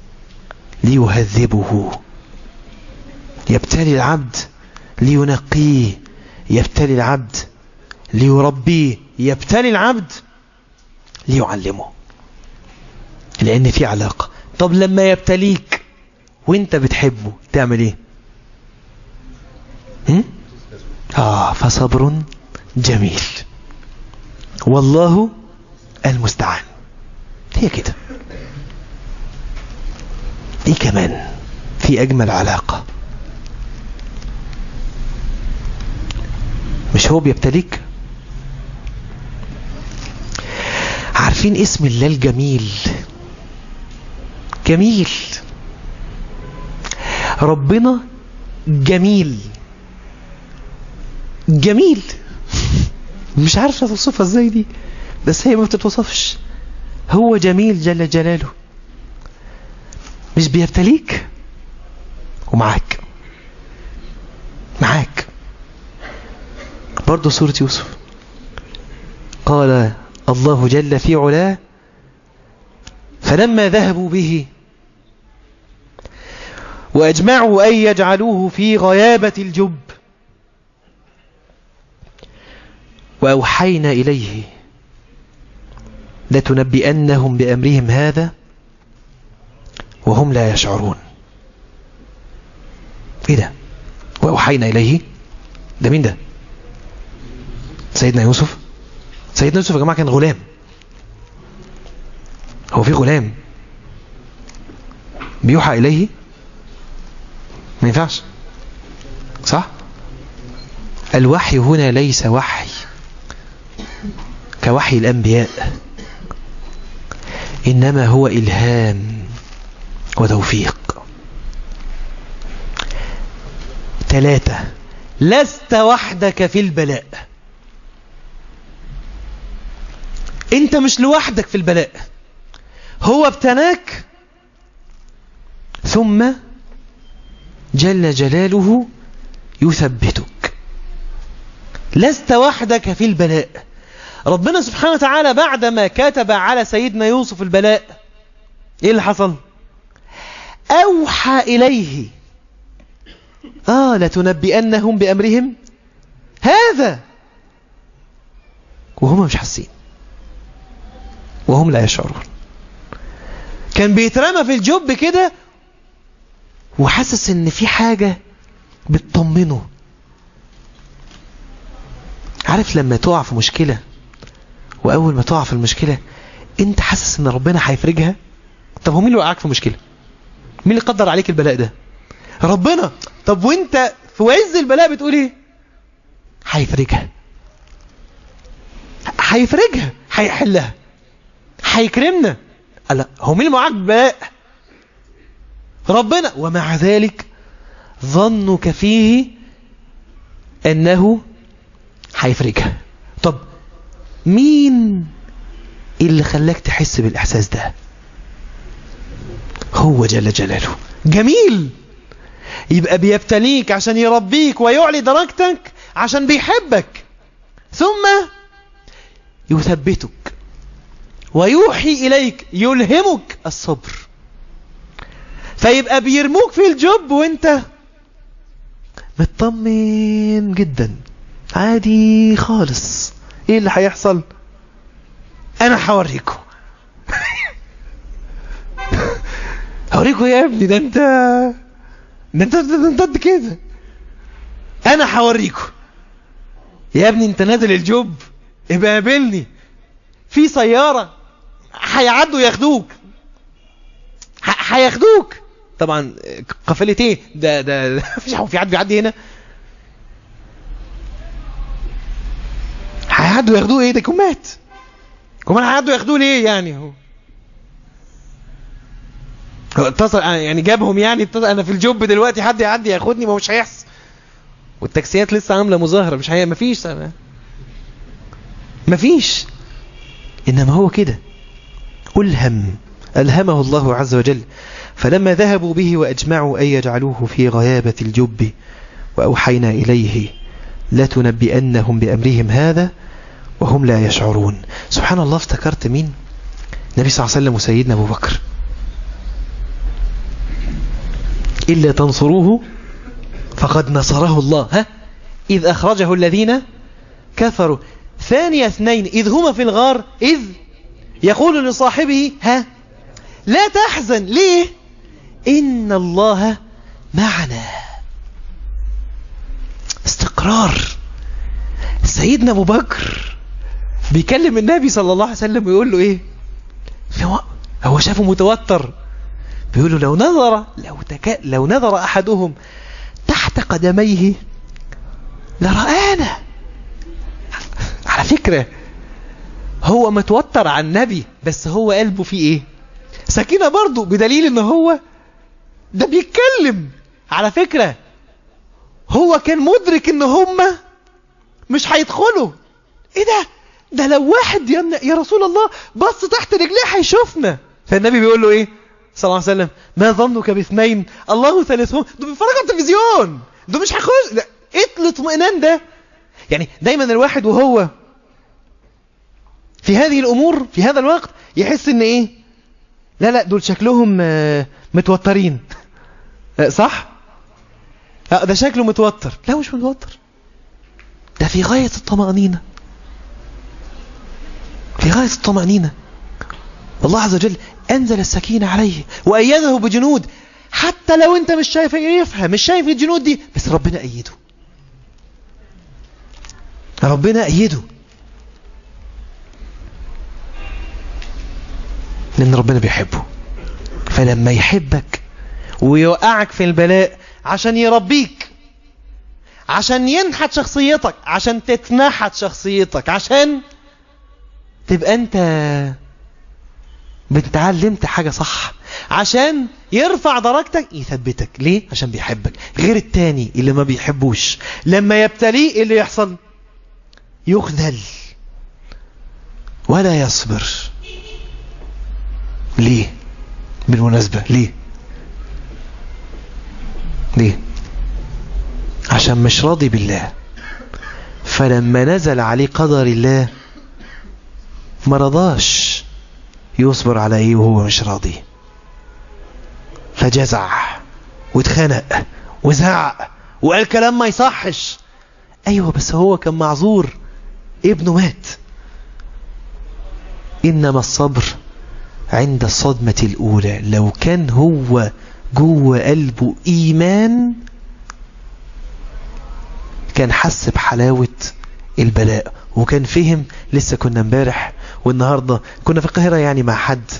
ليهذبه، يبتلي العبد لينقيه، يبتلي العبد ليربيه، يبتلي العبد ليعلمه، لأن في علاقة. طب لما يبتليك وانت بتحبه تعمل ايه؟ هم؟ آه فصبر جميل والله المستعان. هي كده. ايه كمان في اجمل علاقة؟ مش هو بيبتليك؟ عارفين اسم الله الجميل؟ جميل. ربنا جميل. جميل. مش عارف توصفها ازاي دي، بس هي ما بتتوصفش. هو جميل جل جلاله. مش بيبتليك ومعاك معاك. برضو سورة يوسف قال الله جل في علاه: فلما ذهبوا به وأجمعوا أن يجعلوه في غيابة الجب وأوحينا إليه لتنبئنهم بأمرهم هذا وهم لا يشعرون. إيه ده؟ وأوحينا إليه ده مين ده؟ سيدنا يوسف. سيدنا يوسف يا جماعة كان غلام. هو في غلام بيوحى إليه؟ ما ينفعش، صح؟ الوحي هنا ليس وحي كوحي الأنبياء، إنما هو إلهام وتوفيق. ثلاثة، لست وحدك في البلاء. انت مش لوحدك في البلاء، هو ابتلاك ثم جل جلاله يثبتك. لست وحدك في البلاء. ربنا سبحانه وتعالى بعدما كتب على سيدنا يوسف البلاء، ايه اللي حصل؟ اوحى اليه اه لتنبئنهم بامرهم هذا، وهم مش حاسين وهم لا يشعرون. كان بيترمى في الجب كده وحاسس ان في حاجة بتطمنه. عارف لما تقع في مشكلة واول ما تقع في المشكلة انت حاسس ان ربنا هيفرجها؟ طب هو مين اللي وقعك في مشكلة؟ مين اللي قدر عليك البلاء ده؟ ربنا. طب وانت في عز البلاء بتقول ايه؟ هيفرجها، هيفرجها، هيحلها، هيكرمنا. لا، هو مين اللي معاك بالبلاء؟ ربنا. ومع ذلك ظنك فيه انه هيفرجها. طب مين اللي خلاك تحس بالاحساس ده؟ هو جل جلاله. جميل. يبقى بيبتليك عشان يربيك ويعلي درجتك عشان بيحبك، ثم يثبتك ويوحي إليك، يلهمك الصبر. فيبقى بيرموك في الجب وانت مطمن جدا، عادي خالص. ايه اللي هيحصل؟ انا هوريكم. هوريكم يا ابني، ده انت ده انت ده انت, انت كده. انا هوريكم يا ابني، انت نازل الجب ابقى قابلني في سيارة، هيعدوا ياخدوك، هياخدوك. طبعا قافلة ايه ده؟ ده مفيش في حد بيعدي هنا. هيعدوا ياخدوه ايه؟ ده كمات كمان هيعدوا ياخدوه ليه يعني؟ هو اتصل يعني جابهم يعني اتصل انا في الجوب دلوقتي، حد يعدي ياخدني؟ ما مش هيحصل. والتاكسيات لسه عامله مظاهره، مش هي مفيش مفيش. انما هو كده ألهم ألهمه الله عز وجل. فلما ذهبوا به وأجمعوا أن يجعلوه في غيابة الجب وأوحينا إليه لتنبئنهم بأمرهم هذا وهم لا يشعرون. سبحان الله، افتكرت مين؟ النبي صلى الله عليه وسلم وسيدنا أبو بكر. إلا تنصروه فقد نصره الله، ها إذ أخرجه الذين كفروا ثاني اثنين إذ هما في الغار إذ يقول لصاحبه ها لا تحزن. ليه؟ إن الله معنا. استقرار. سيدنا أبو بكر بيكلم النبي صلى الله عليه وسلم ويقول له إيه؟ هو شافه متوتر، بيقول له لو نظر لو, تك... لو نظر أحدهم تحت قدميه لرآنا. على فكرة هو متوتر عن النبي، بس هو قلبه فيه ايه؟ سكينة برضو، بدليل ان هو ده بيتكلم. على فكرة هو كان مدرك ان هم مش هيدخلوا. ايه ده؟ ده لو واحد يا, يا رسول الله بص تحت رجليه هيشوفنا. فالنبي بيقول له ايه صلى الله عليه وسلم؟ ما ظنك باثنين الله ثالثهم. دول بيتفرجوا على التلفزيون، دول مش هيخش. لا، ايه الاطمئنان ده؟ يعني دايما الواحد وهو في هذه الامور في هذا الوقت يحس ان ايه؟ لا لا دول شكلهم متوترين. صح؟ ده شكله متوتر. لا مش متوتر، ده في غاية الطمأنينة، في غاية الطمأنينة. الله عز وجل أنزل السكينة عليه وأيده بجنود، حتى لو أنت مش شايف يفهم مش شايف الجنود دي، بس ربنا أيده، ربنا أيده، لأن ربنا بيحبه. فلما يحبك ويوقعك في البلاء عشان يربيك، عشان ينحت شخصيتك، عشان تتنحت شخصيتك، عشان تبقى انت بتعلمت حاجة صح، عشان يرفع درجتك، يثبتك. ليه؟ عشان بيحبك. غير التاني اللي ما بيحبوش لما يبتليه اللي يحصل يخذل ولا يصبر. ليه؟ بالمناسبة ليه؟ ليه؟ عشان مش راضي بالله، فلما نزل عليه قدر الله ما رضاش يصبر عليه وهو مش راضي، فجزع واتخنق وزعق وقال كلام ما يصحش. ايوه بس هو كان معذور، ابنه مات. انما الصبر عند الصدمة الاولى. لو كان هو جوه قلبه ايمان كان حس بحلاوة البلاء وكان فهم. لسه كنا امبارح والنهاردة كنا في القاهرة يعني مع حد،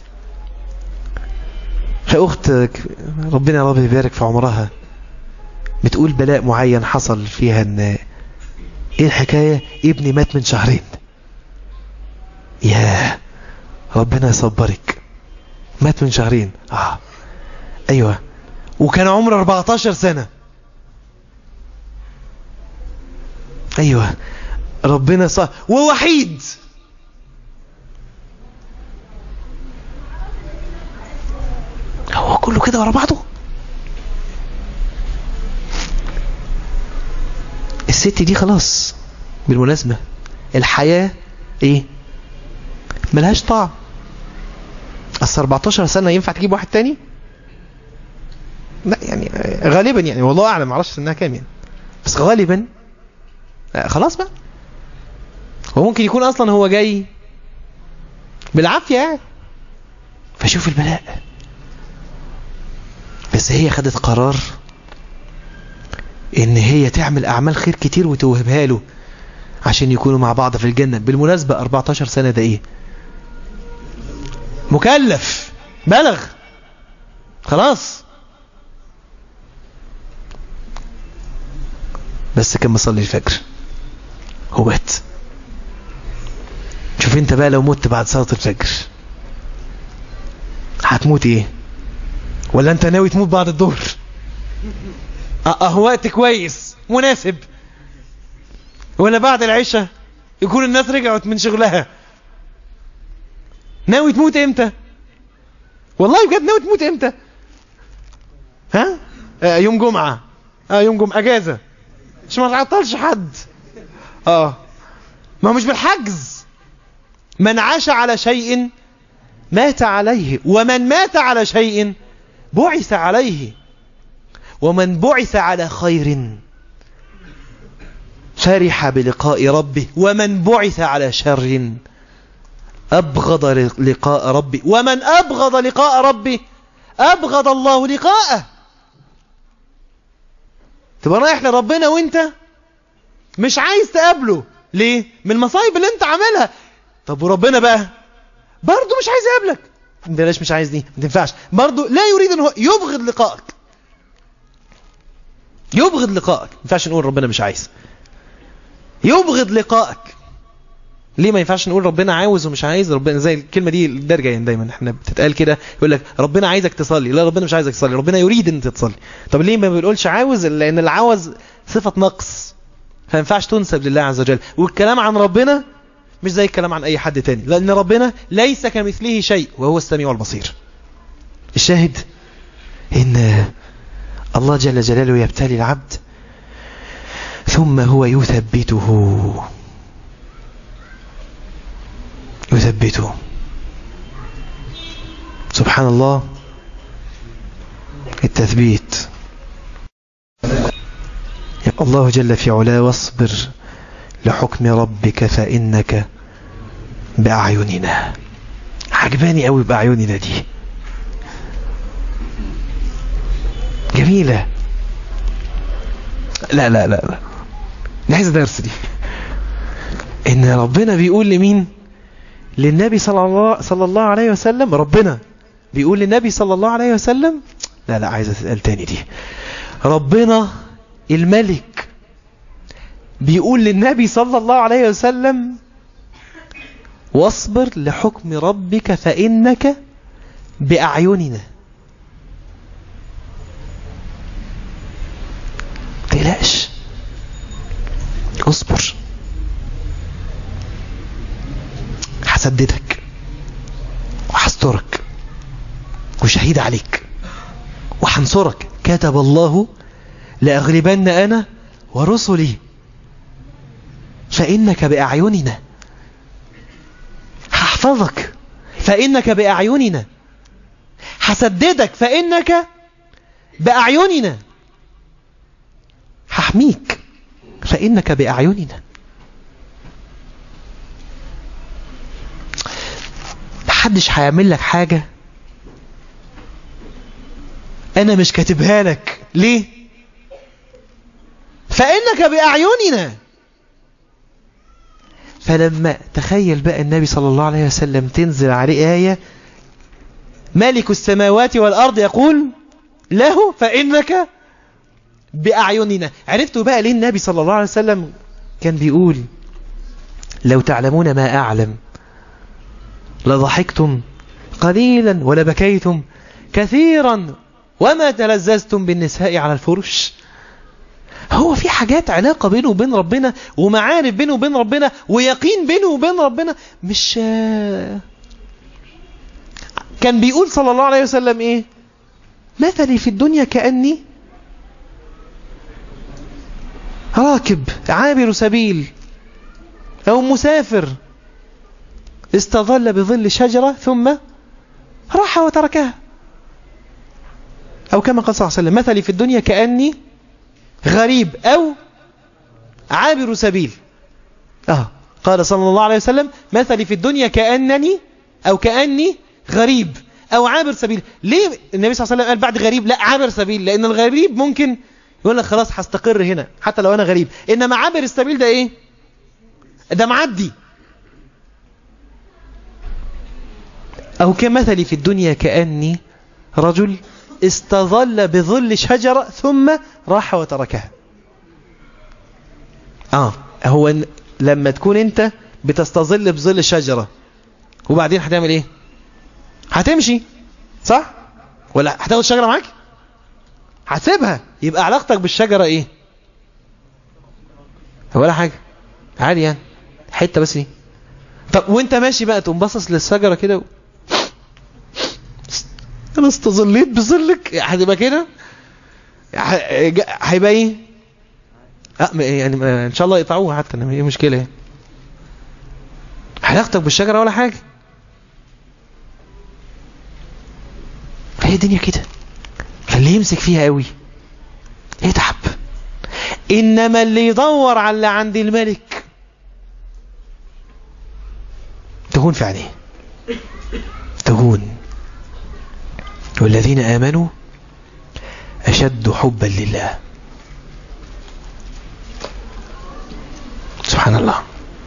فأخت ربنا يا رب يبارك في عمرها بتقول بلاء معين حصل فيها. ان ايه الحكاية؟ ابني مات من شهرين. يا ربنا يصبرك، مات من شهرين. اه ايوه، وكان عمره أربعتاشر سنة. ايوه ربنا صح، ووحيد. هو كله كده ورا بعضه. الست دي خلاص بالمناسبة الحياة ايه؟ ملهاش طعم. اصل أربعتاشر سنة ينفع تجيب واحد تاني؟ لا يعني غالبا يعني والله اعلم، معرفش انها كام يعني، بس غالبا خلاص بقى. وممكن يكون اصلا هو جاي بالعافية يعني. فشوف البلاء. بس هي خدت قرار ان هي تعمل اعمال خير كتير وتوهبها له عشان يكونوا مع بعض في الجنة. بالمناسبة أربعتاشر سنة ده ايه؟ مكلف، بلغ خلاص. بس كان مصلي الفجر هو مات. شوف انت بقى لو مت بعد صلاة الفجر هتموت ايه؟ ولا انت ناوي تموت بعد الظهر؟ اه وقت كويس مناسب. ولا بعد العشاء يكون الناس رجعت من شغلها؟ ناوي تموت امتى؟ والله بجد ناوي تموت امتى؟ ها؟ آه يوم جمعة، اه يوم جمعة اجازة، مش ما تعطلش حد. اه ما مش بالحجز. من عاش على شيء مات عليه، ومن مات على شيء بعث عليه، ومن بعث على خير فرح بلقاء ربه، ومن بعث على شر أبغض لقاء ربه، ومن أبغض لقاء ربه أبغض الله لقاءه. تبقى رايح لربنا وانت مش عايز تقابله. ليه؟ من المصايب اللي انت عاملها. طب وربنا بقى برضو مش عايز يقابلك. بلاش مش عايز دي، ما تنفعش. برضو لا يريد ان هو يبغض لقائك. يبغض لقائك. ما ينفعش نقول ربنا مش عايز، يبغض لقائك. ليه ما ينفعش نقول ربنا عاوز ومش عايز؟ ربنا زي الكلمة دي الدرجة يعني دايما احنا بتتقال كده، يقول لك ربنا عايزك تصلي. لا ربنا مش عايزك تصلي، ربنا يريد ان انت تصلي. طب ليه ما بنقولش عاوز؟ لان العوز صفة نقص، فما ينفعش تنسب لله عز وجل. والكلام عن ربنا مش زي الكلام عن اي حد تاني، لان ربنا ليس كمثله شيء وهو السميع البصير. الشاهد ان الله جل جلاله يبتلي العبد ثم هو يثبته يثبته. سبحان الله التثبيت. الله جل في علاه واصبر لحكم ربك فإنك بأعيننا. عجباني قوي بأعيننا دي، جميلة. لا لا لا لا نحس درس دي. ان ربنا بيقول لمين؟ للنبي صلى الله صلى الله عليه وسلم. ربنا بيقول للنبي صلى الله عليه وسلم. لا لا عايزة تتقال تاني دي. ربنا الملك بيقول للنبي صلى الله عليه وسلم واصبر لحكم ربك فإنك بأعيننا. تقلقش، اصبر، هسددك وهسترك وشهيد عليك وهنصرك. كتب الله لأغلبن أنا ورسلي فإنك بأعيننا. هحفظك فإنك بأعيننا، هسددك فإنك بأعيننا، هحميك فإنك بأعيننا. محدش هيعمل لك حاجة أنا مش كاتبها لك. ليه؟ فإنك بأعيننا. فلما تخيل بقى النبي صلى الله عليه وسلم تنزل عليه آية مالك السماوات والأرض يقول له فإنك بأعيننا، عرفتوا بقى ليه النبي صلى الله عليه وسلم كان بيقول لو تعلمون ما أعلم لضحكتم قليلا ولبكيتم كثيرا وما تلذذتم بالنساء على الفرش. هو في حاجات علاقة بينه وبين ربنا ومعارف بينه وبين ربنا ويقين بينه وبين ربنا. مش كان بيقول صلى الله عليه وسلم ايه؟ مثلي في الدنيا كأني راكب عابر سبيل أو مسافر استظل بظل شجرة ثم راح وتركها، أو كما قال صلى الله عليه وسلم مثلي في الدنيا كأني غريب أو عابر سبيل. آه قال صلى الله عليه وسلم مثلي في الدنيا كأنني أو كأني غريب أو عابر سبيل. ليه النبي صلى الله عليه وسلم قال بعد غريب لا عابر سبيل؟ لأن الغريب ممكن يقول لك خلاص هستقر هنا حتى لو أنا غريب، إنما عابر السبيل ده إيه؟ ده معدي. أو كمثلي في الدنيا كأني رجل استظل بظل شجرة ثم راح وتركها. آه هو لما تكون أنت بتستظل بظل شجرة وبعدين هتعمل إيه؟ هتمشي صح؟ ولا هتاخد الشجرة معاك؟ هتسيبها. يبقى علاقتك بالشجرة إيه؟ ولا حاجة، عادي يعني حتة بس دي. طب وانت ماشي بقى تقوم باصص للشجرة كده و... انا استظليت بظلك، هتبقى كده هيبقى ايه؟ اه يعني ان شاء الله يقطعوها حتى، ايه مشكلة ايه؟ علاقتك بالشجرة ولا حاجة. هي الدنيا كده، فاللي يمسك فيها قوي يتعب. انما اللي يدور على اللي عند الملك تهون في عينيه، تهون. والذين آمنوا أشد حبا لله. سبحان الله.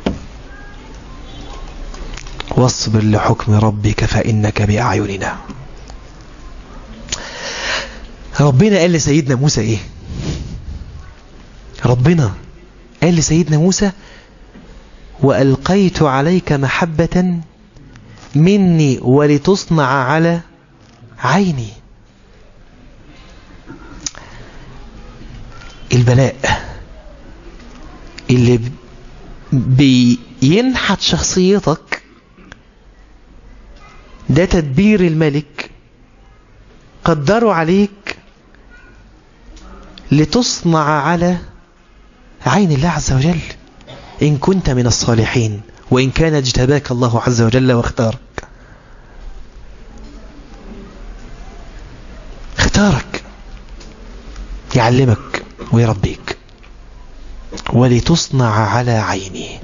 واصبر لحكم ربك فإنك بأعيننا. ربنا قال لسيدنا موسى ايه؟ ربنا قال لسيدنا موسى وألقيت عليك محبة مني ولتصنع على عيني. البلاء اللي بينحت شخصيتك ده تدبير الملك قدروا عليك لتصنع على عين الله عز وجل إن كنت من الصالحين وإن كان اجتباك الله عز وجل واختارك. اختارك يعلمك ويربيك ولتصنع على عيني.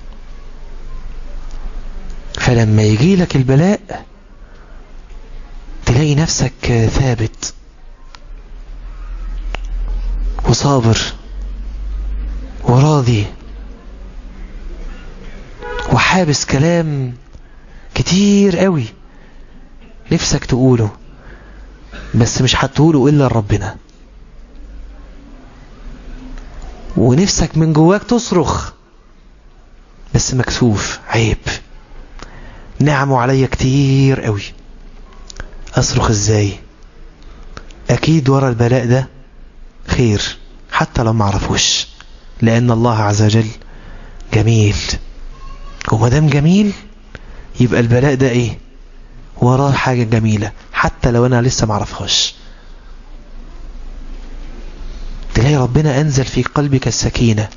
فلما يجي لك البلاء تلاقي نفسك ثابت وصابر وراضي وحابس كلام كتير قوي نفسك تقوله بس مش هتقوله إلا لربنا. ونفسك من جواك تصرخ بس مكسوف، عيب، نعموا عليا كتير قوي، اصرخ ازاي؟ اكيد ورا البلاء ده خير حتى لو ما عرفوش، لان الله عز وجل جميل، وما دام جميل يبقى البلاء ده ايه؟ وراه حاجة جميلة حتى لو انا لسه ما عرفهاش. تلاقي ربنا انزل في قلبك السكينة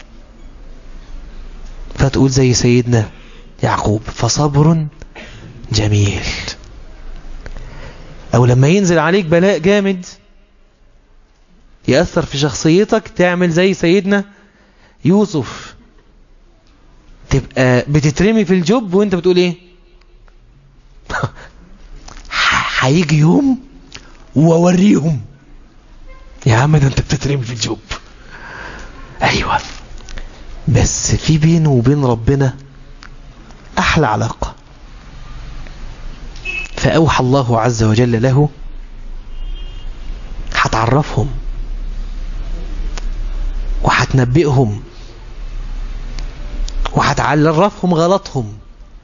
فتقول زي سيدنا يعقوب فصبر جميل. او لما ينزل عليك بلاء جامد يأثر في شخصيتك تعمل زي سيدنا يوسف، تبقى بتترمي في الجب وانت بتقول ايه؟ هيجي يوم ووريهم. يا عم ده انت بتترمي في الجب. ايوه بس في بينه وبين ربنا احلى علاقة. فاوحى الله عز وجل له هتعرفهم وهتنبئهم وهتعرفهم غلطهم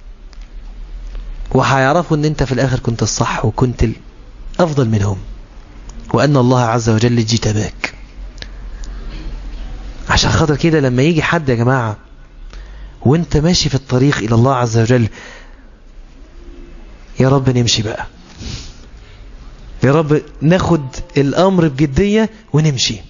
وهيعرفوا ان انت في الاخر كنت الصح وكنت الافضل منهم، وان الله عز وجل اجتباك. عشان خاطر كده لما يجي حد يا جماعة وانت ماشي في الطريق الى الله عز وجل، يا رب نمشي بقى، يا رب ناخد الامر بجدية ونمشي.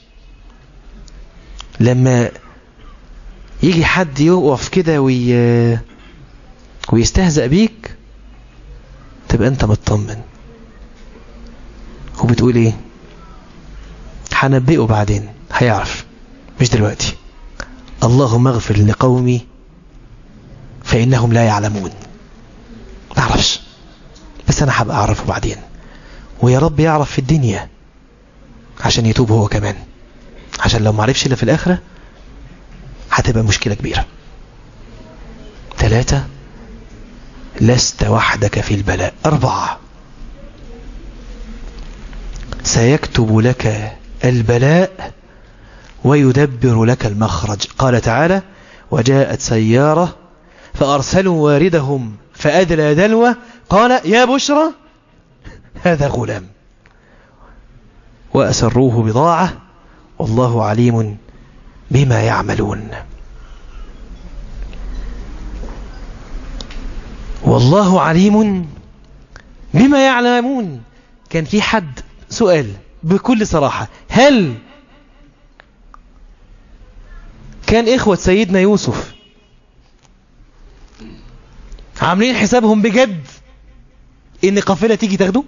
لما يجي حد يقف كده وي... ويستهزأ بيك تبقى انت مطمن وبتقول ايه؟ هنبئه بعدين، هيعرف، مش دلوقتي. اللهم اغفر لقومي فإنهم لا يعلمون. ما اعرفش بس انا هبقى اعرفه بعدين، ويا رب يعرف في الدنيا عشان يتوب هو كمان، عشان لو ما عرفش الا في الاخرة هتبقى مشكلة كبيرة. ثلاثة، لست وحدك في البلاء. أربعة، سيكتب لك البلاء ويدبر لك المخرج. قال تعالى وجاءت سيارة فأرسلوا واردهم فأدلى دلوه قال يا بشرى هذا غلام وأسروه بضاعة والله عليم بما يعملون. والله عليم بما يعلمون. كان في حد سؤال بكل صراحة، هل كان إخوة سيدنا يوسف عاملين حسابهم بجد إن قافلة تيجي تاخده؟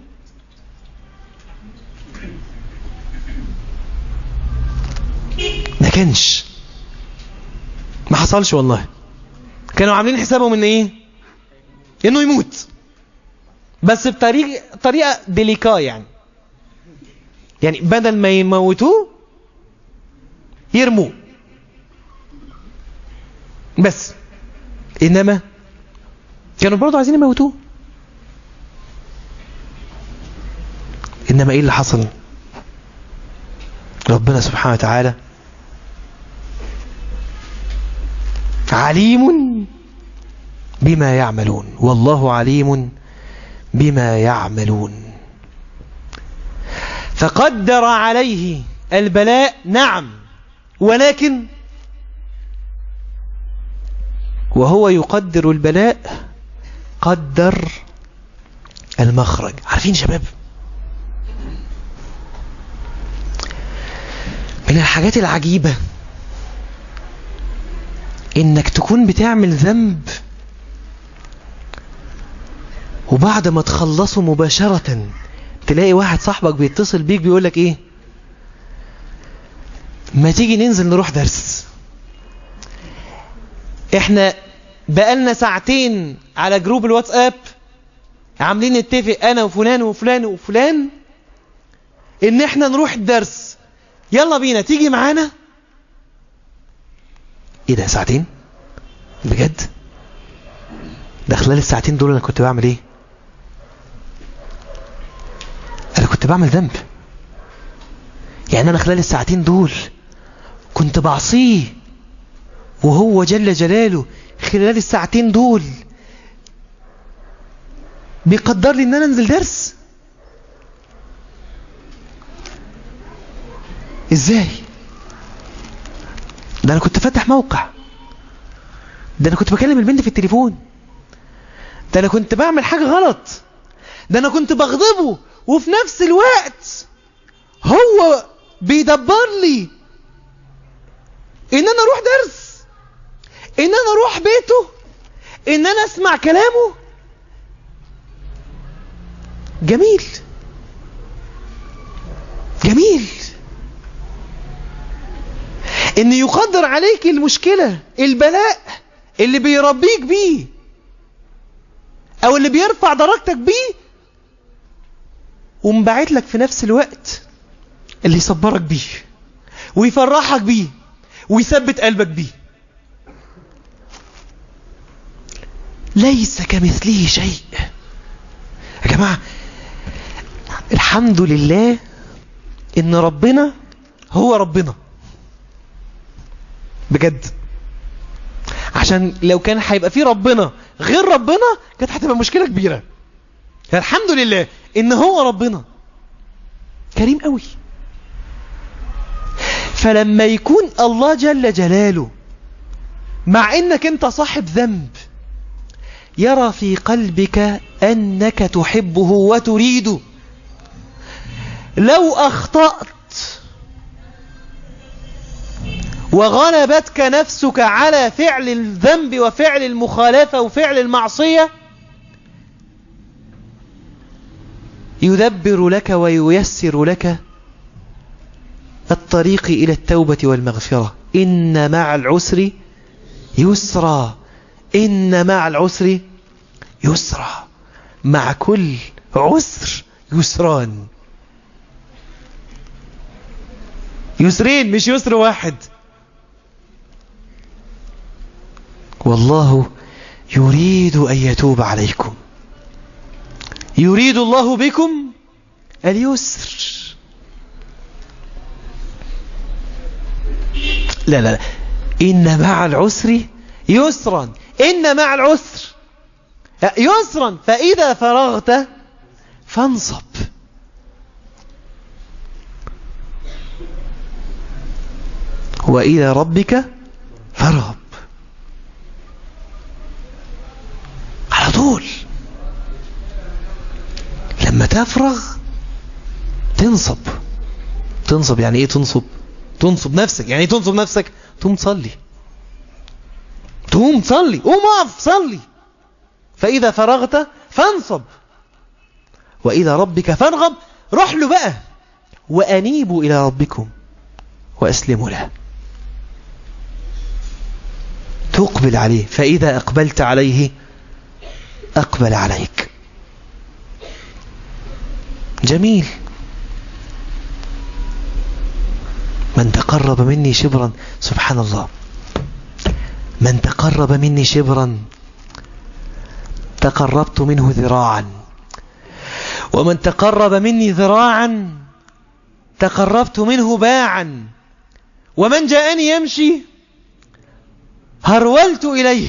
ما كانش، ما حصلش والله. كانوا عاملين حسابهم إن إيه؟ إنه يموت، بس بطريقة طريقة ديليكا، يعني يعني بدل ما يموتوه يرموه بس، إنما كانوا برضو عايزين يموتوه. إنما إيه اللي حصل؟ ربنا سبحانه وتعالى عليم بما يعملون، والله عليم بما يعملون. فقدر عليه البلاء، نعم، ولكن وهو يقدر البلاء قدر المخرج. عارفين شباب، من الحاجات العجيبة انك تكون بتعمل ذنب وبعد ما تخلصه مباشرة تلاقي واحد صاحبك بيتصل بيك بيقولك ايه؟ ما تيجي ننزل نروح درس. احنا بقالنا ساعتين على جروب الواتساب عاملين نتفق انا وفلان وفلان وفلان ان احنا نروح الدرس، يلا بينا تيجي معانا. ايه ده؟ ساعتين؟ بجد؟ ده خلال الساعتين دول انا كنت بعمل ايه؟ انا كنت بعمل ذنب. يعني انا خلال الساعتين دول كنت بعصيه وهو جل جلاله خلال الساعتين دول بيقدر لي ان انا انزل درس؟ ازاي؟ ده انا كنت فاتح موقع، ده انا كنت بكلم البنت في التليفون، ده انا كنت بعمل حاجة غلط، ده انا كنت بغضبه، وفي نفس الوقت هو بيدبر لي ان انا اروح درس، ان انا اروح بيته، ان انا اسمع كلامه. جميل جميل ان يقدر عليك المشكلة، البلاء اللي بيربيك بيه او اللي بيرفع درجتك بيه، ومبعت لك في نفس الوقت اللي يصبرك بيه ويفرحك بيه ويثبت قلبك بيه. ليس كمثله شيء. يا جماعة الحمد لله ان ربنا هو ربنا بجد، عشان لو كان هيبقى فيه ربنا غير ربنا كانت هتبقى مشكلة كبيرة. الحمد لله ان هو ربنا كريم قوي. فلما يكون الله جل جلاله مع انك انت صاحب ذنب يرى في قلبك انك تحبه وتريده، لو اخطأت وغلبتك نفسك على فعل الذنب وفعل المخالفة وفعل المعصية يدبر لك وييسر لك الطريق إلى التوبة والمغفرة. إن مع العسر يسرا، إن مع العسر يسرا، مع كل عسر يسران. يسرين مش يسر واحد. والله يريد أن يتوب عليكم، يريد الله بكم اليسر. لا لا لا، إن مع العسر يسرا، إن مع العسر يسرا فإذا فرغت فانصب. وإلى ربك فارغب. على طول لما تفرغ تنصب. تنصب يعني ايه تنصب؟ تنصب نفسك. يعني ايه تنصب نفسك؟ تقوم تصلي، تقوم تصلي، قوم اقف صلي. فإذا فرغت فانصب وإلى ربك فارغب. روح له بقى، وأنيبوا إلى ربكم وأسلموا له. تقبل عليه، فإذا أقبلت عليه أقبل عليك. جميل. من تقرب مني شبرا، سبحان الله، من تقرب مني شبرا تقربت منه ذراعا، ومن تقرب مني ذراعا تقربت منه باعا، ومن جاءني يمشي هرولت إليه.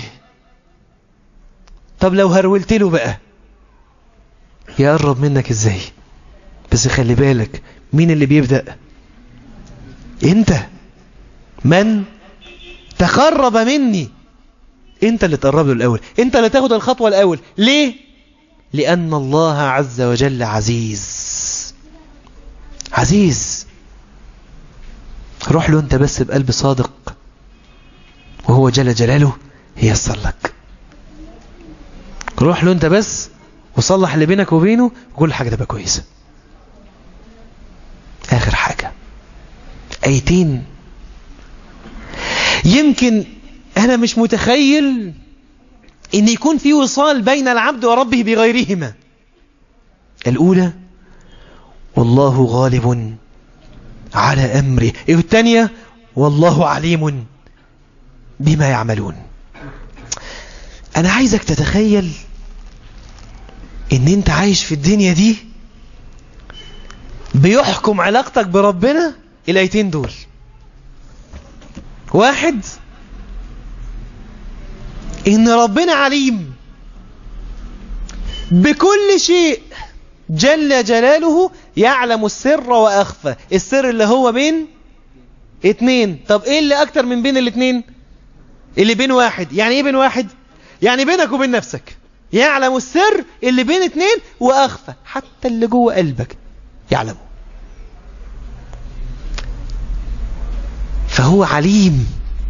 طب لو هرولت له بقى يقرب منك ازاي؟ بس خلي بالك، مين اللي بيبدأ؟ انت. من تقرب مني، انت اللي تقرب له الأول، انت اللي تاخد الخطوة الأول. ليه؟ لأن الله عز وجل عزيز. عزيز. روح له انت بس بقلب صادق، وهو جل جلاله ييسر لك. روح له انت بس وصلح اللي بينك وبينه وكل حاجة تبقى كويسة. آخر حاجة، ايتين يمكن انا مش متخيل ان يكون في وصال بين العبد وربه بغيرهما. الاولى والله غالب على امره، الثانية والله عليم بما يعملون. انا عايزك تتخيل ان انت عايش في الدنيا دي بيحكم علاقتك بربنا الايتين دول. واحد، إن ربنا عليم بكل شيء جل جلاله، يعلم السر وأخفى. السر اللي هو بين اتنين. طب ايه اللي اكتر من بين الاتنين؟ اللي بين واحد. يعني ايه بين واحد؟ يعني بينك وبين نفسك. يعلم السر اللي بين اتنين وأخفى، حتى اللي جوه قلبك يعلمه. فهو عليم،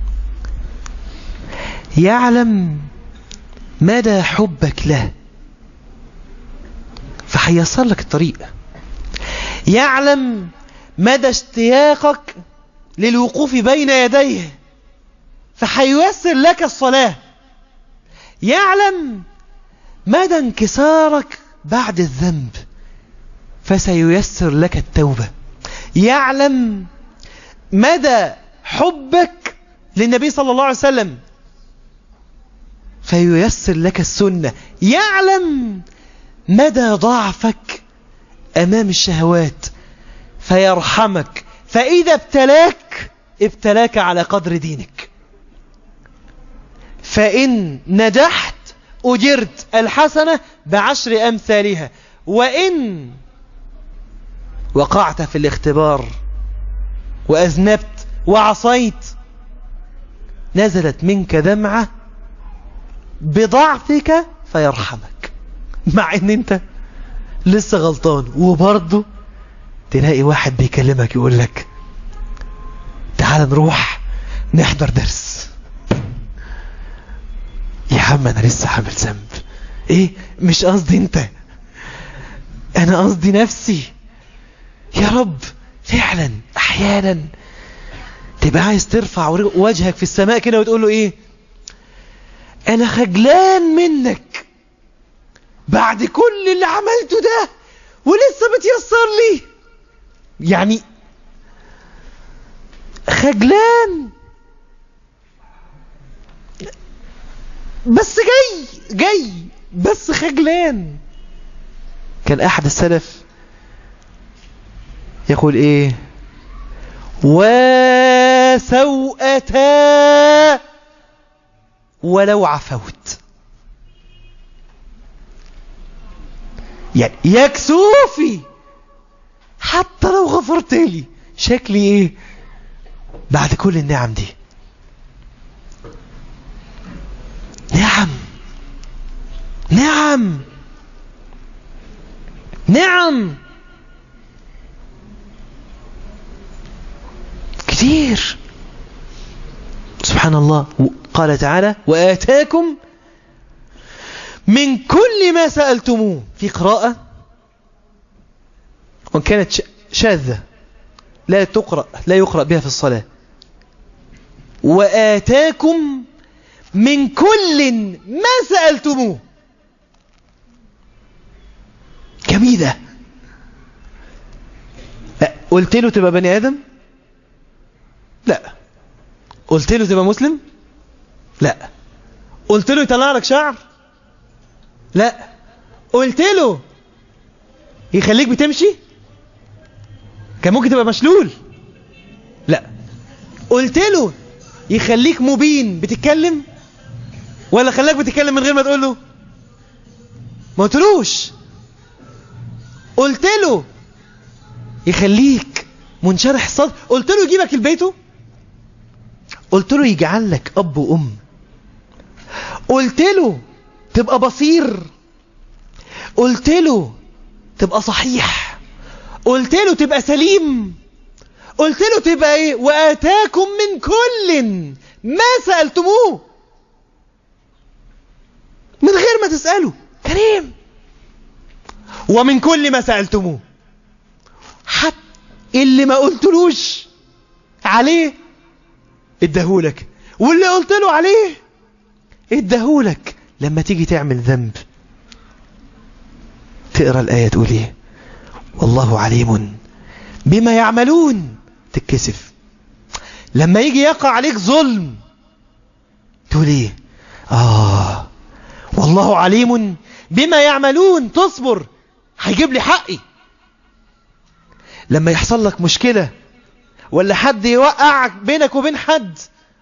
يعلم مدى حبك له، فهيسر لك الطريق. يعلم مدى اشتياقك للوقوف بين يديه، فهييسر لك الصلاة. يعلم مدى انكسارك بعد الذنب، فسييسر لك التوبة. يعلم مدى حبك للنبي صلى الله عليه وسلم، فييسر لك السنة. يعلم مدى ضعفك أمام الشهوات، فيرحمك. فإذا ابتلاك ابتلاك على قدر دينك، فإن نجحت أجرت الحسنة بعشر أمثالها، وإن وقعت في الاختبار وأذنبت وعصيت نزلت منك دمعة بضعفك فيرحمك، مع ان انت لسه غلطان. وبرضه تلاقي واحد بيكلمك يقول لك تعال نروح نحضر درس. يا عم انا لسه عامل ذنب. ايه؟ مش قصدي انت، انا قصدي نفسي. يا رب فعلا احيانا تبقى عايز ترفع وجهك في السماء كده وتقول له ايه؟ انا خجلان منك بعد كل اللي عملته ده ولسه بتيسر لي. يعني خجلان بس جاي جاي بس خجلان. كان احد السلف يقول ايه؟ وسوءتا ولو عفوت. يعني يا كسوفي حتى لو غفرت لي شكلي ايه بعد كل النعم دي؟ نعم نعم نعم كتير. سبحان الله. قال تعالى وآتاكم من كل ما سألتموه، في قراءة وإن كانت شاذة لا تقرأ لا يقرأ بها في الصلاة. وآتاكم من كل ما سألتموه. جميلة. قلت له تبقى بني آدم؟ لا. قلت له تبقى مسلم؟ لا. قلت له يطلع لك شعر؟ لا. قلت له يخليك بتمشي؟ كان ممكن تبقى مشلول؟ لا. قلت له يخليك مبين بتتكلم؟ ولا خلاك بتتكلم من غير ما تقول له؟ ما قلتلوش. قلت له يخليك منشرح الصدر؟ قلت له يجيبك البيته؟ قلت له يجعل لك أب وأم؟ قلت له تبقى بصير؟ قلت له تبقى صحيح؟ قلت له تبقى سليم؟ قلت له تبقى ايه؟ وآتاكم من كل ما سألتموه، من غير ما تسألوا. كريم. ومن كل ما سألتموه، حتى اللي ما قلتلوش عليه ادهولك، واللي قلت له عليه ادهولك. لما تيجي تعمل ذنب تقرأ الآية تقول ايه؟ والله عليم بما يعملون، تتكسف. لما يجي يقع عليك ظلم تقول ايه؟ آه والله عليم بما يعملون، تصبر هيجيب لي حقي. لما يحصل لك مشكلة ولا حد يوقعك بينك وبين حد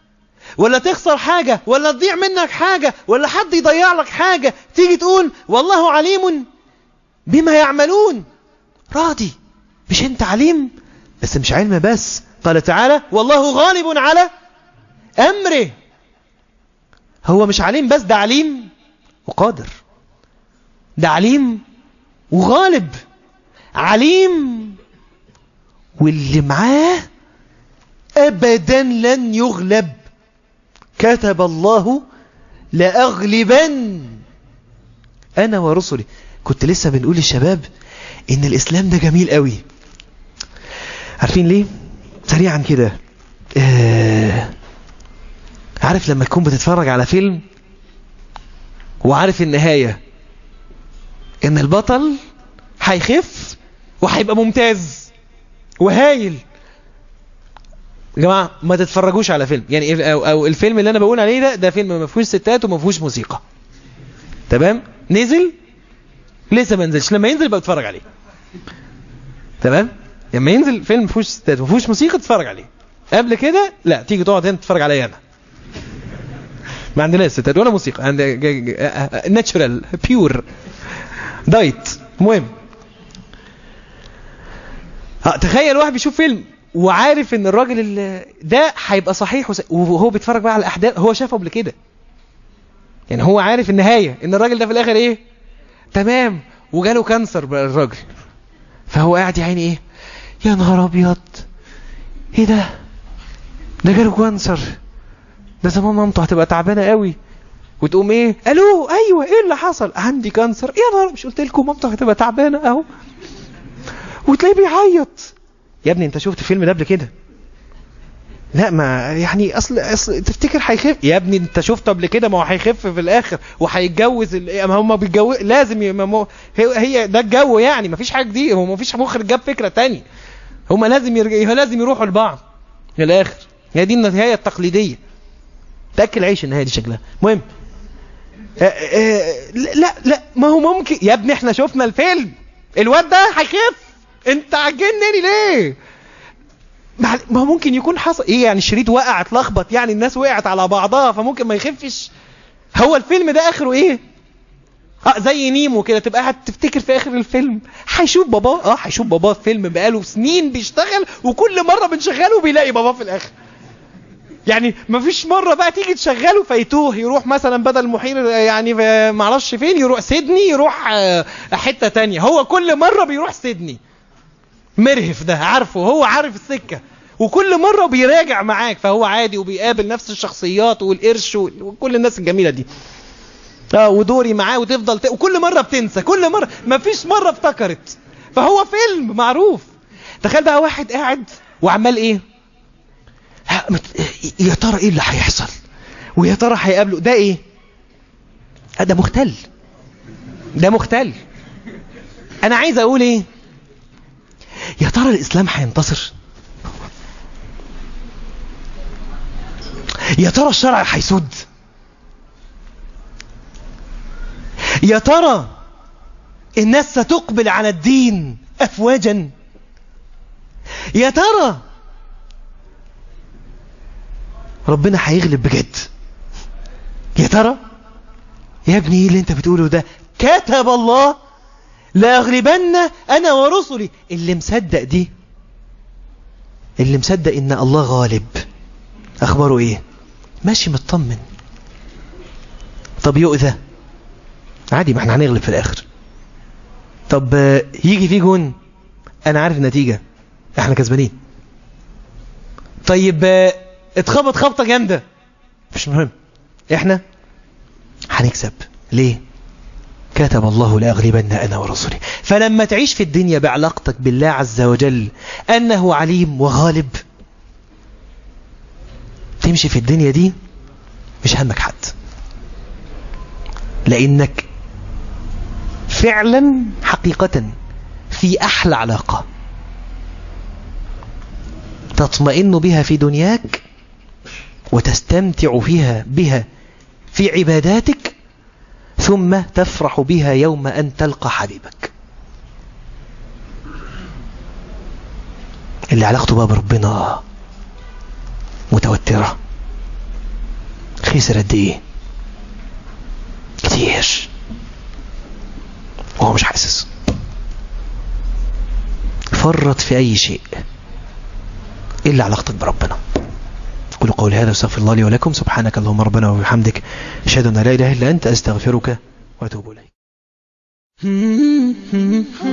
ولا تخسر حاجة، ولا تضيع منك حاجة، ولا حد يضيع لك حاجة، تيجي تقول والله عليم بما يعملون. راضي، مش انت عليم؟ بس مش علم بس، قال تعالى والله غالب على أمره. هو مش عليم بس، ده عليم وقادر، ده عليم وغالب. عليم واللي معاه أبدا لن يغلب. كتب الله لأغلبن أنا ورسلي. كنت لسه بنقول للشباب إن الإسلام ده جميل قوي. عارفين ليه؟ سريعا كده، آه عارف لما تكون بتتفرج على فيلم وعارف النهاية إن البطل هيخف وهيبقى ممتاز وهايل. يا جماعة ما تتفرجوش على فيلم يعني، أو, أو الفيلم اللي أنا بقول عليه ده ده فيلم ما فيهوش ستات وما فيهوش موسيقى. تمام؟ نزل لسه ما نزلش، لما ينزل بقى اتفرج عليه. تمام؟ لما ينزل فيلم ما فيهوش ستات وما فيهوش موسيقى تتفرج عليه. قبل كده لا، تيجي تقعد هنا تتفرج عليا أنا. ما عندناش ستات ولا موسيقى، عند ناتشورال بيور دايت. المهم، تخيل واحد بيشوف فيلم وعارف ان الراجل ده هيبقى صحيح، وهو بيتفرج بقى على الاحداث، هو شافه قبل كده يعني، هو عارف النهايه ان الراجل ده في الاخر ايه، تمام، وجاله كانسر بقى الراجل. فهو قاعد يا عيني ايه، يا نهار ابيض، ايه ده ده جاله كانسر، ده زمان مامته هتبقى تعبانه قوي. وتقوم ايه، الو ايوه ايه اللي حصل، عندي كانسر، يا نهار مش قلت لكم مامته هتبقى تعبانه اهو. وتلاقيه بيعيط. يا ابني انت شفت الفيلم ده قبل كده؟ لا ما يعني اصل, أصل تفتكر هيخف؟ يا ابني انت شفته قبل كده، ما هو هيخف في الاخر وهيتجوز. ما هم بيتجوز لازم ي... هي ده الجو يعني، ما فيش حاجه جديده، هو ما فيش مخرج جاب فكره تانية، هم لازم يرجع... لازم يروحوا لبعض في الاخر. هي دي النهايه التقليديه، تاكل عيش النهايه دي شكلها. المهم لا لا ما هو ممكن يا ابني، احنا شفنا الفيلم، الواد ده هيخف، انت عجنني ليه؟ ما هو ممكن يكون حصل ايه يعني، الشريط وقع اتلخبط يعني، الناس وقعت على بعضها فممكن ما يخفش. هو الفيلم ده اخره ايه؟ اه زي نيمو كده، تبقى قاعد تفتكر في اخر الفيلم هيشوف باباه. اه هيشوف باباه في فيلم بقاله سنين بيشتغل، وكل مره بنشغله بيلاقي باباه في الاخر. يعني ما فيش مره بقى تيجي تشغله فيتوه، يروح مثلا بدل محير يعني ما اعرفش فين، يروح سيدني، يروح حته تانية. هو كل مره بيروح سيدني. مرهف ده عارفه، هو عارف السكه، وكل مره بيراجع معاك، فهو عادي وبيقابل نفس الشخصيات والقرش وكل الناس الجميله دي. اه ودوري معاه وتفضل ت... وكل مره بتنسى، كل مره ما فيش مره افتكرت. فهو فيلم معروف. تخيل بقى واحد قاعد وعمال ايه، يا ترى ايه اللي هيحصل، ويا ترى هيقابله ده ايه. ده مختل، ده مختل. انا عايز اقول ايه، يا ترى الاسلام هينتصر، يا ترى الشرع هيسود، يا ترى الناس ستقبل على الدين افواجا، يا ترى ربنا هيغلب بجد، يا ترى. يا ابني ايه اللي انت بتقوله ده؟ كتب الله لاغلبن انا ورسلي. اللي مصدق دي، اللي مصدق ان الله غالب، اخباره ايه؟ ماشي مطمن. طب يؤذى عادي، ما احنا هنغلب في الاخر. طب يجي في جون، انا عارف النتيجة، احنا كسبانين. طيب اتخبط خبطة جامدة، مش مهم، احنا هنكسب. ليه؟ كتب الله لأغلبن أنا ورسلي. فلما تعيش في الدنيا بعلاقتك بالله عز وجل أنه عليم وغالب، تمشي في الدنيا دي مش همك حد، لأنك فعلا حقيقة في أحلى علاقة تطمئن بها في دنياك وتستمتع فيها بها في عباداتك، ثم تفرح بها يوم أن تلقى حبيبك اللي علاقته بقى بربنا متوترة، خسر قد ايه؟ كتير، وهو مش حاسس. فرط في اي شيء الا علاقتك بربنا. قولوا قولي هذا واستغفر الله لي ولكم. سبحانك اللهم ربنا وبحمدك، اشهد ان لا اله الا انت، استغفرك واتوب اليك.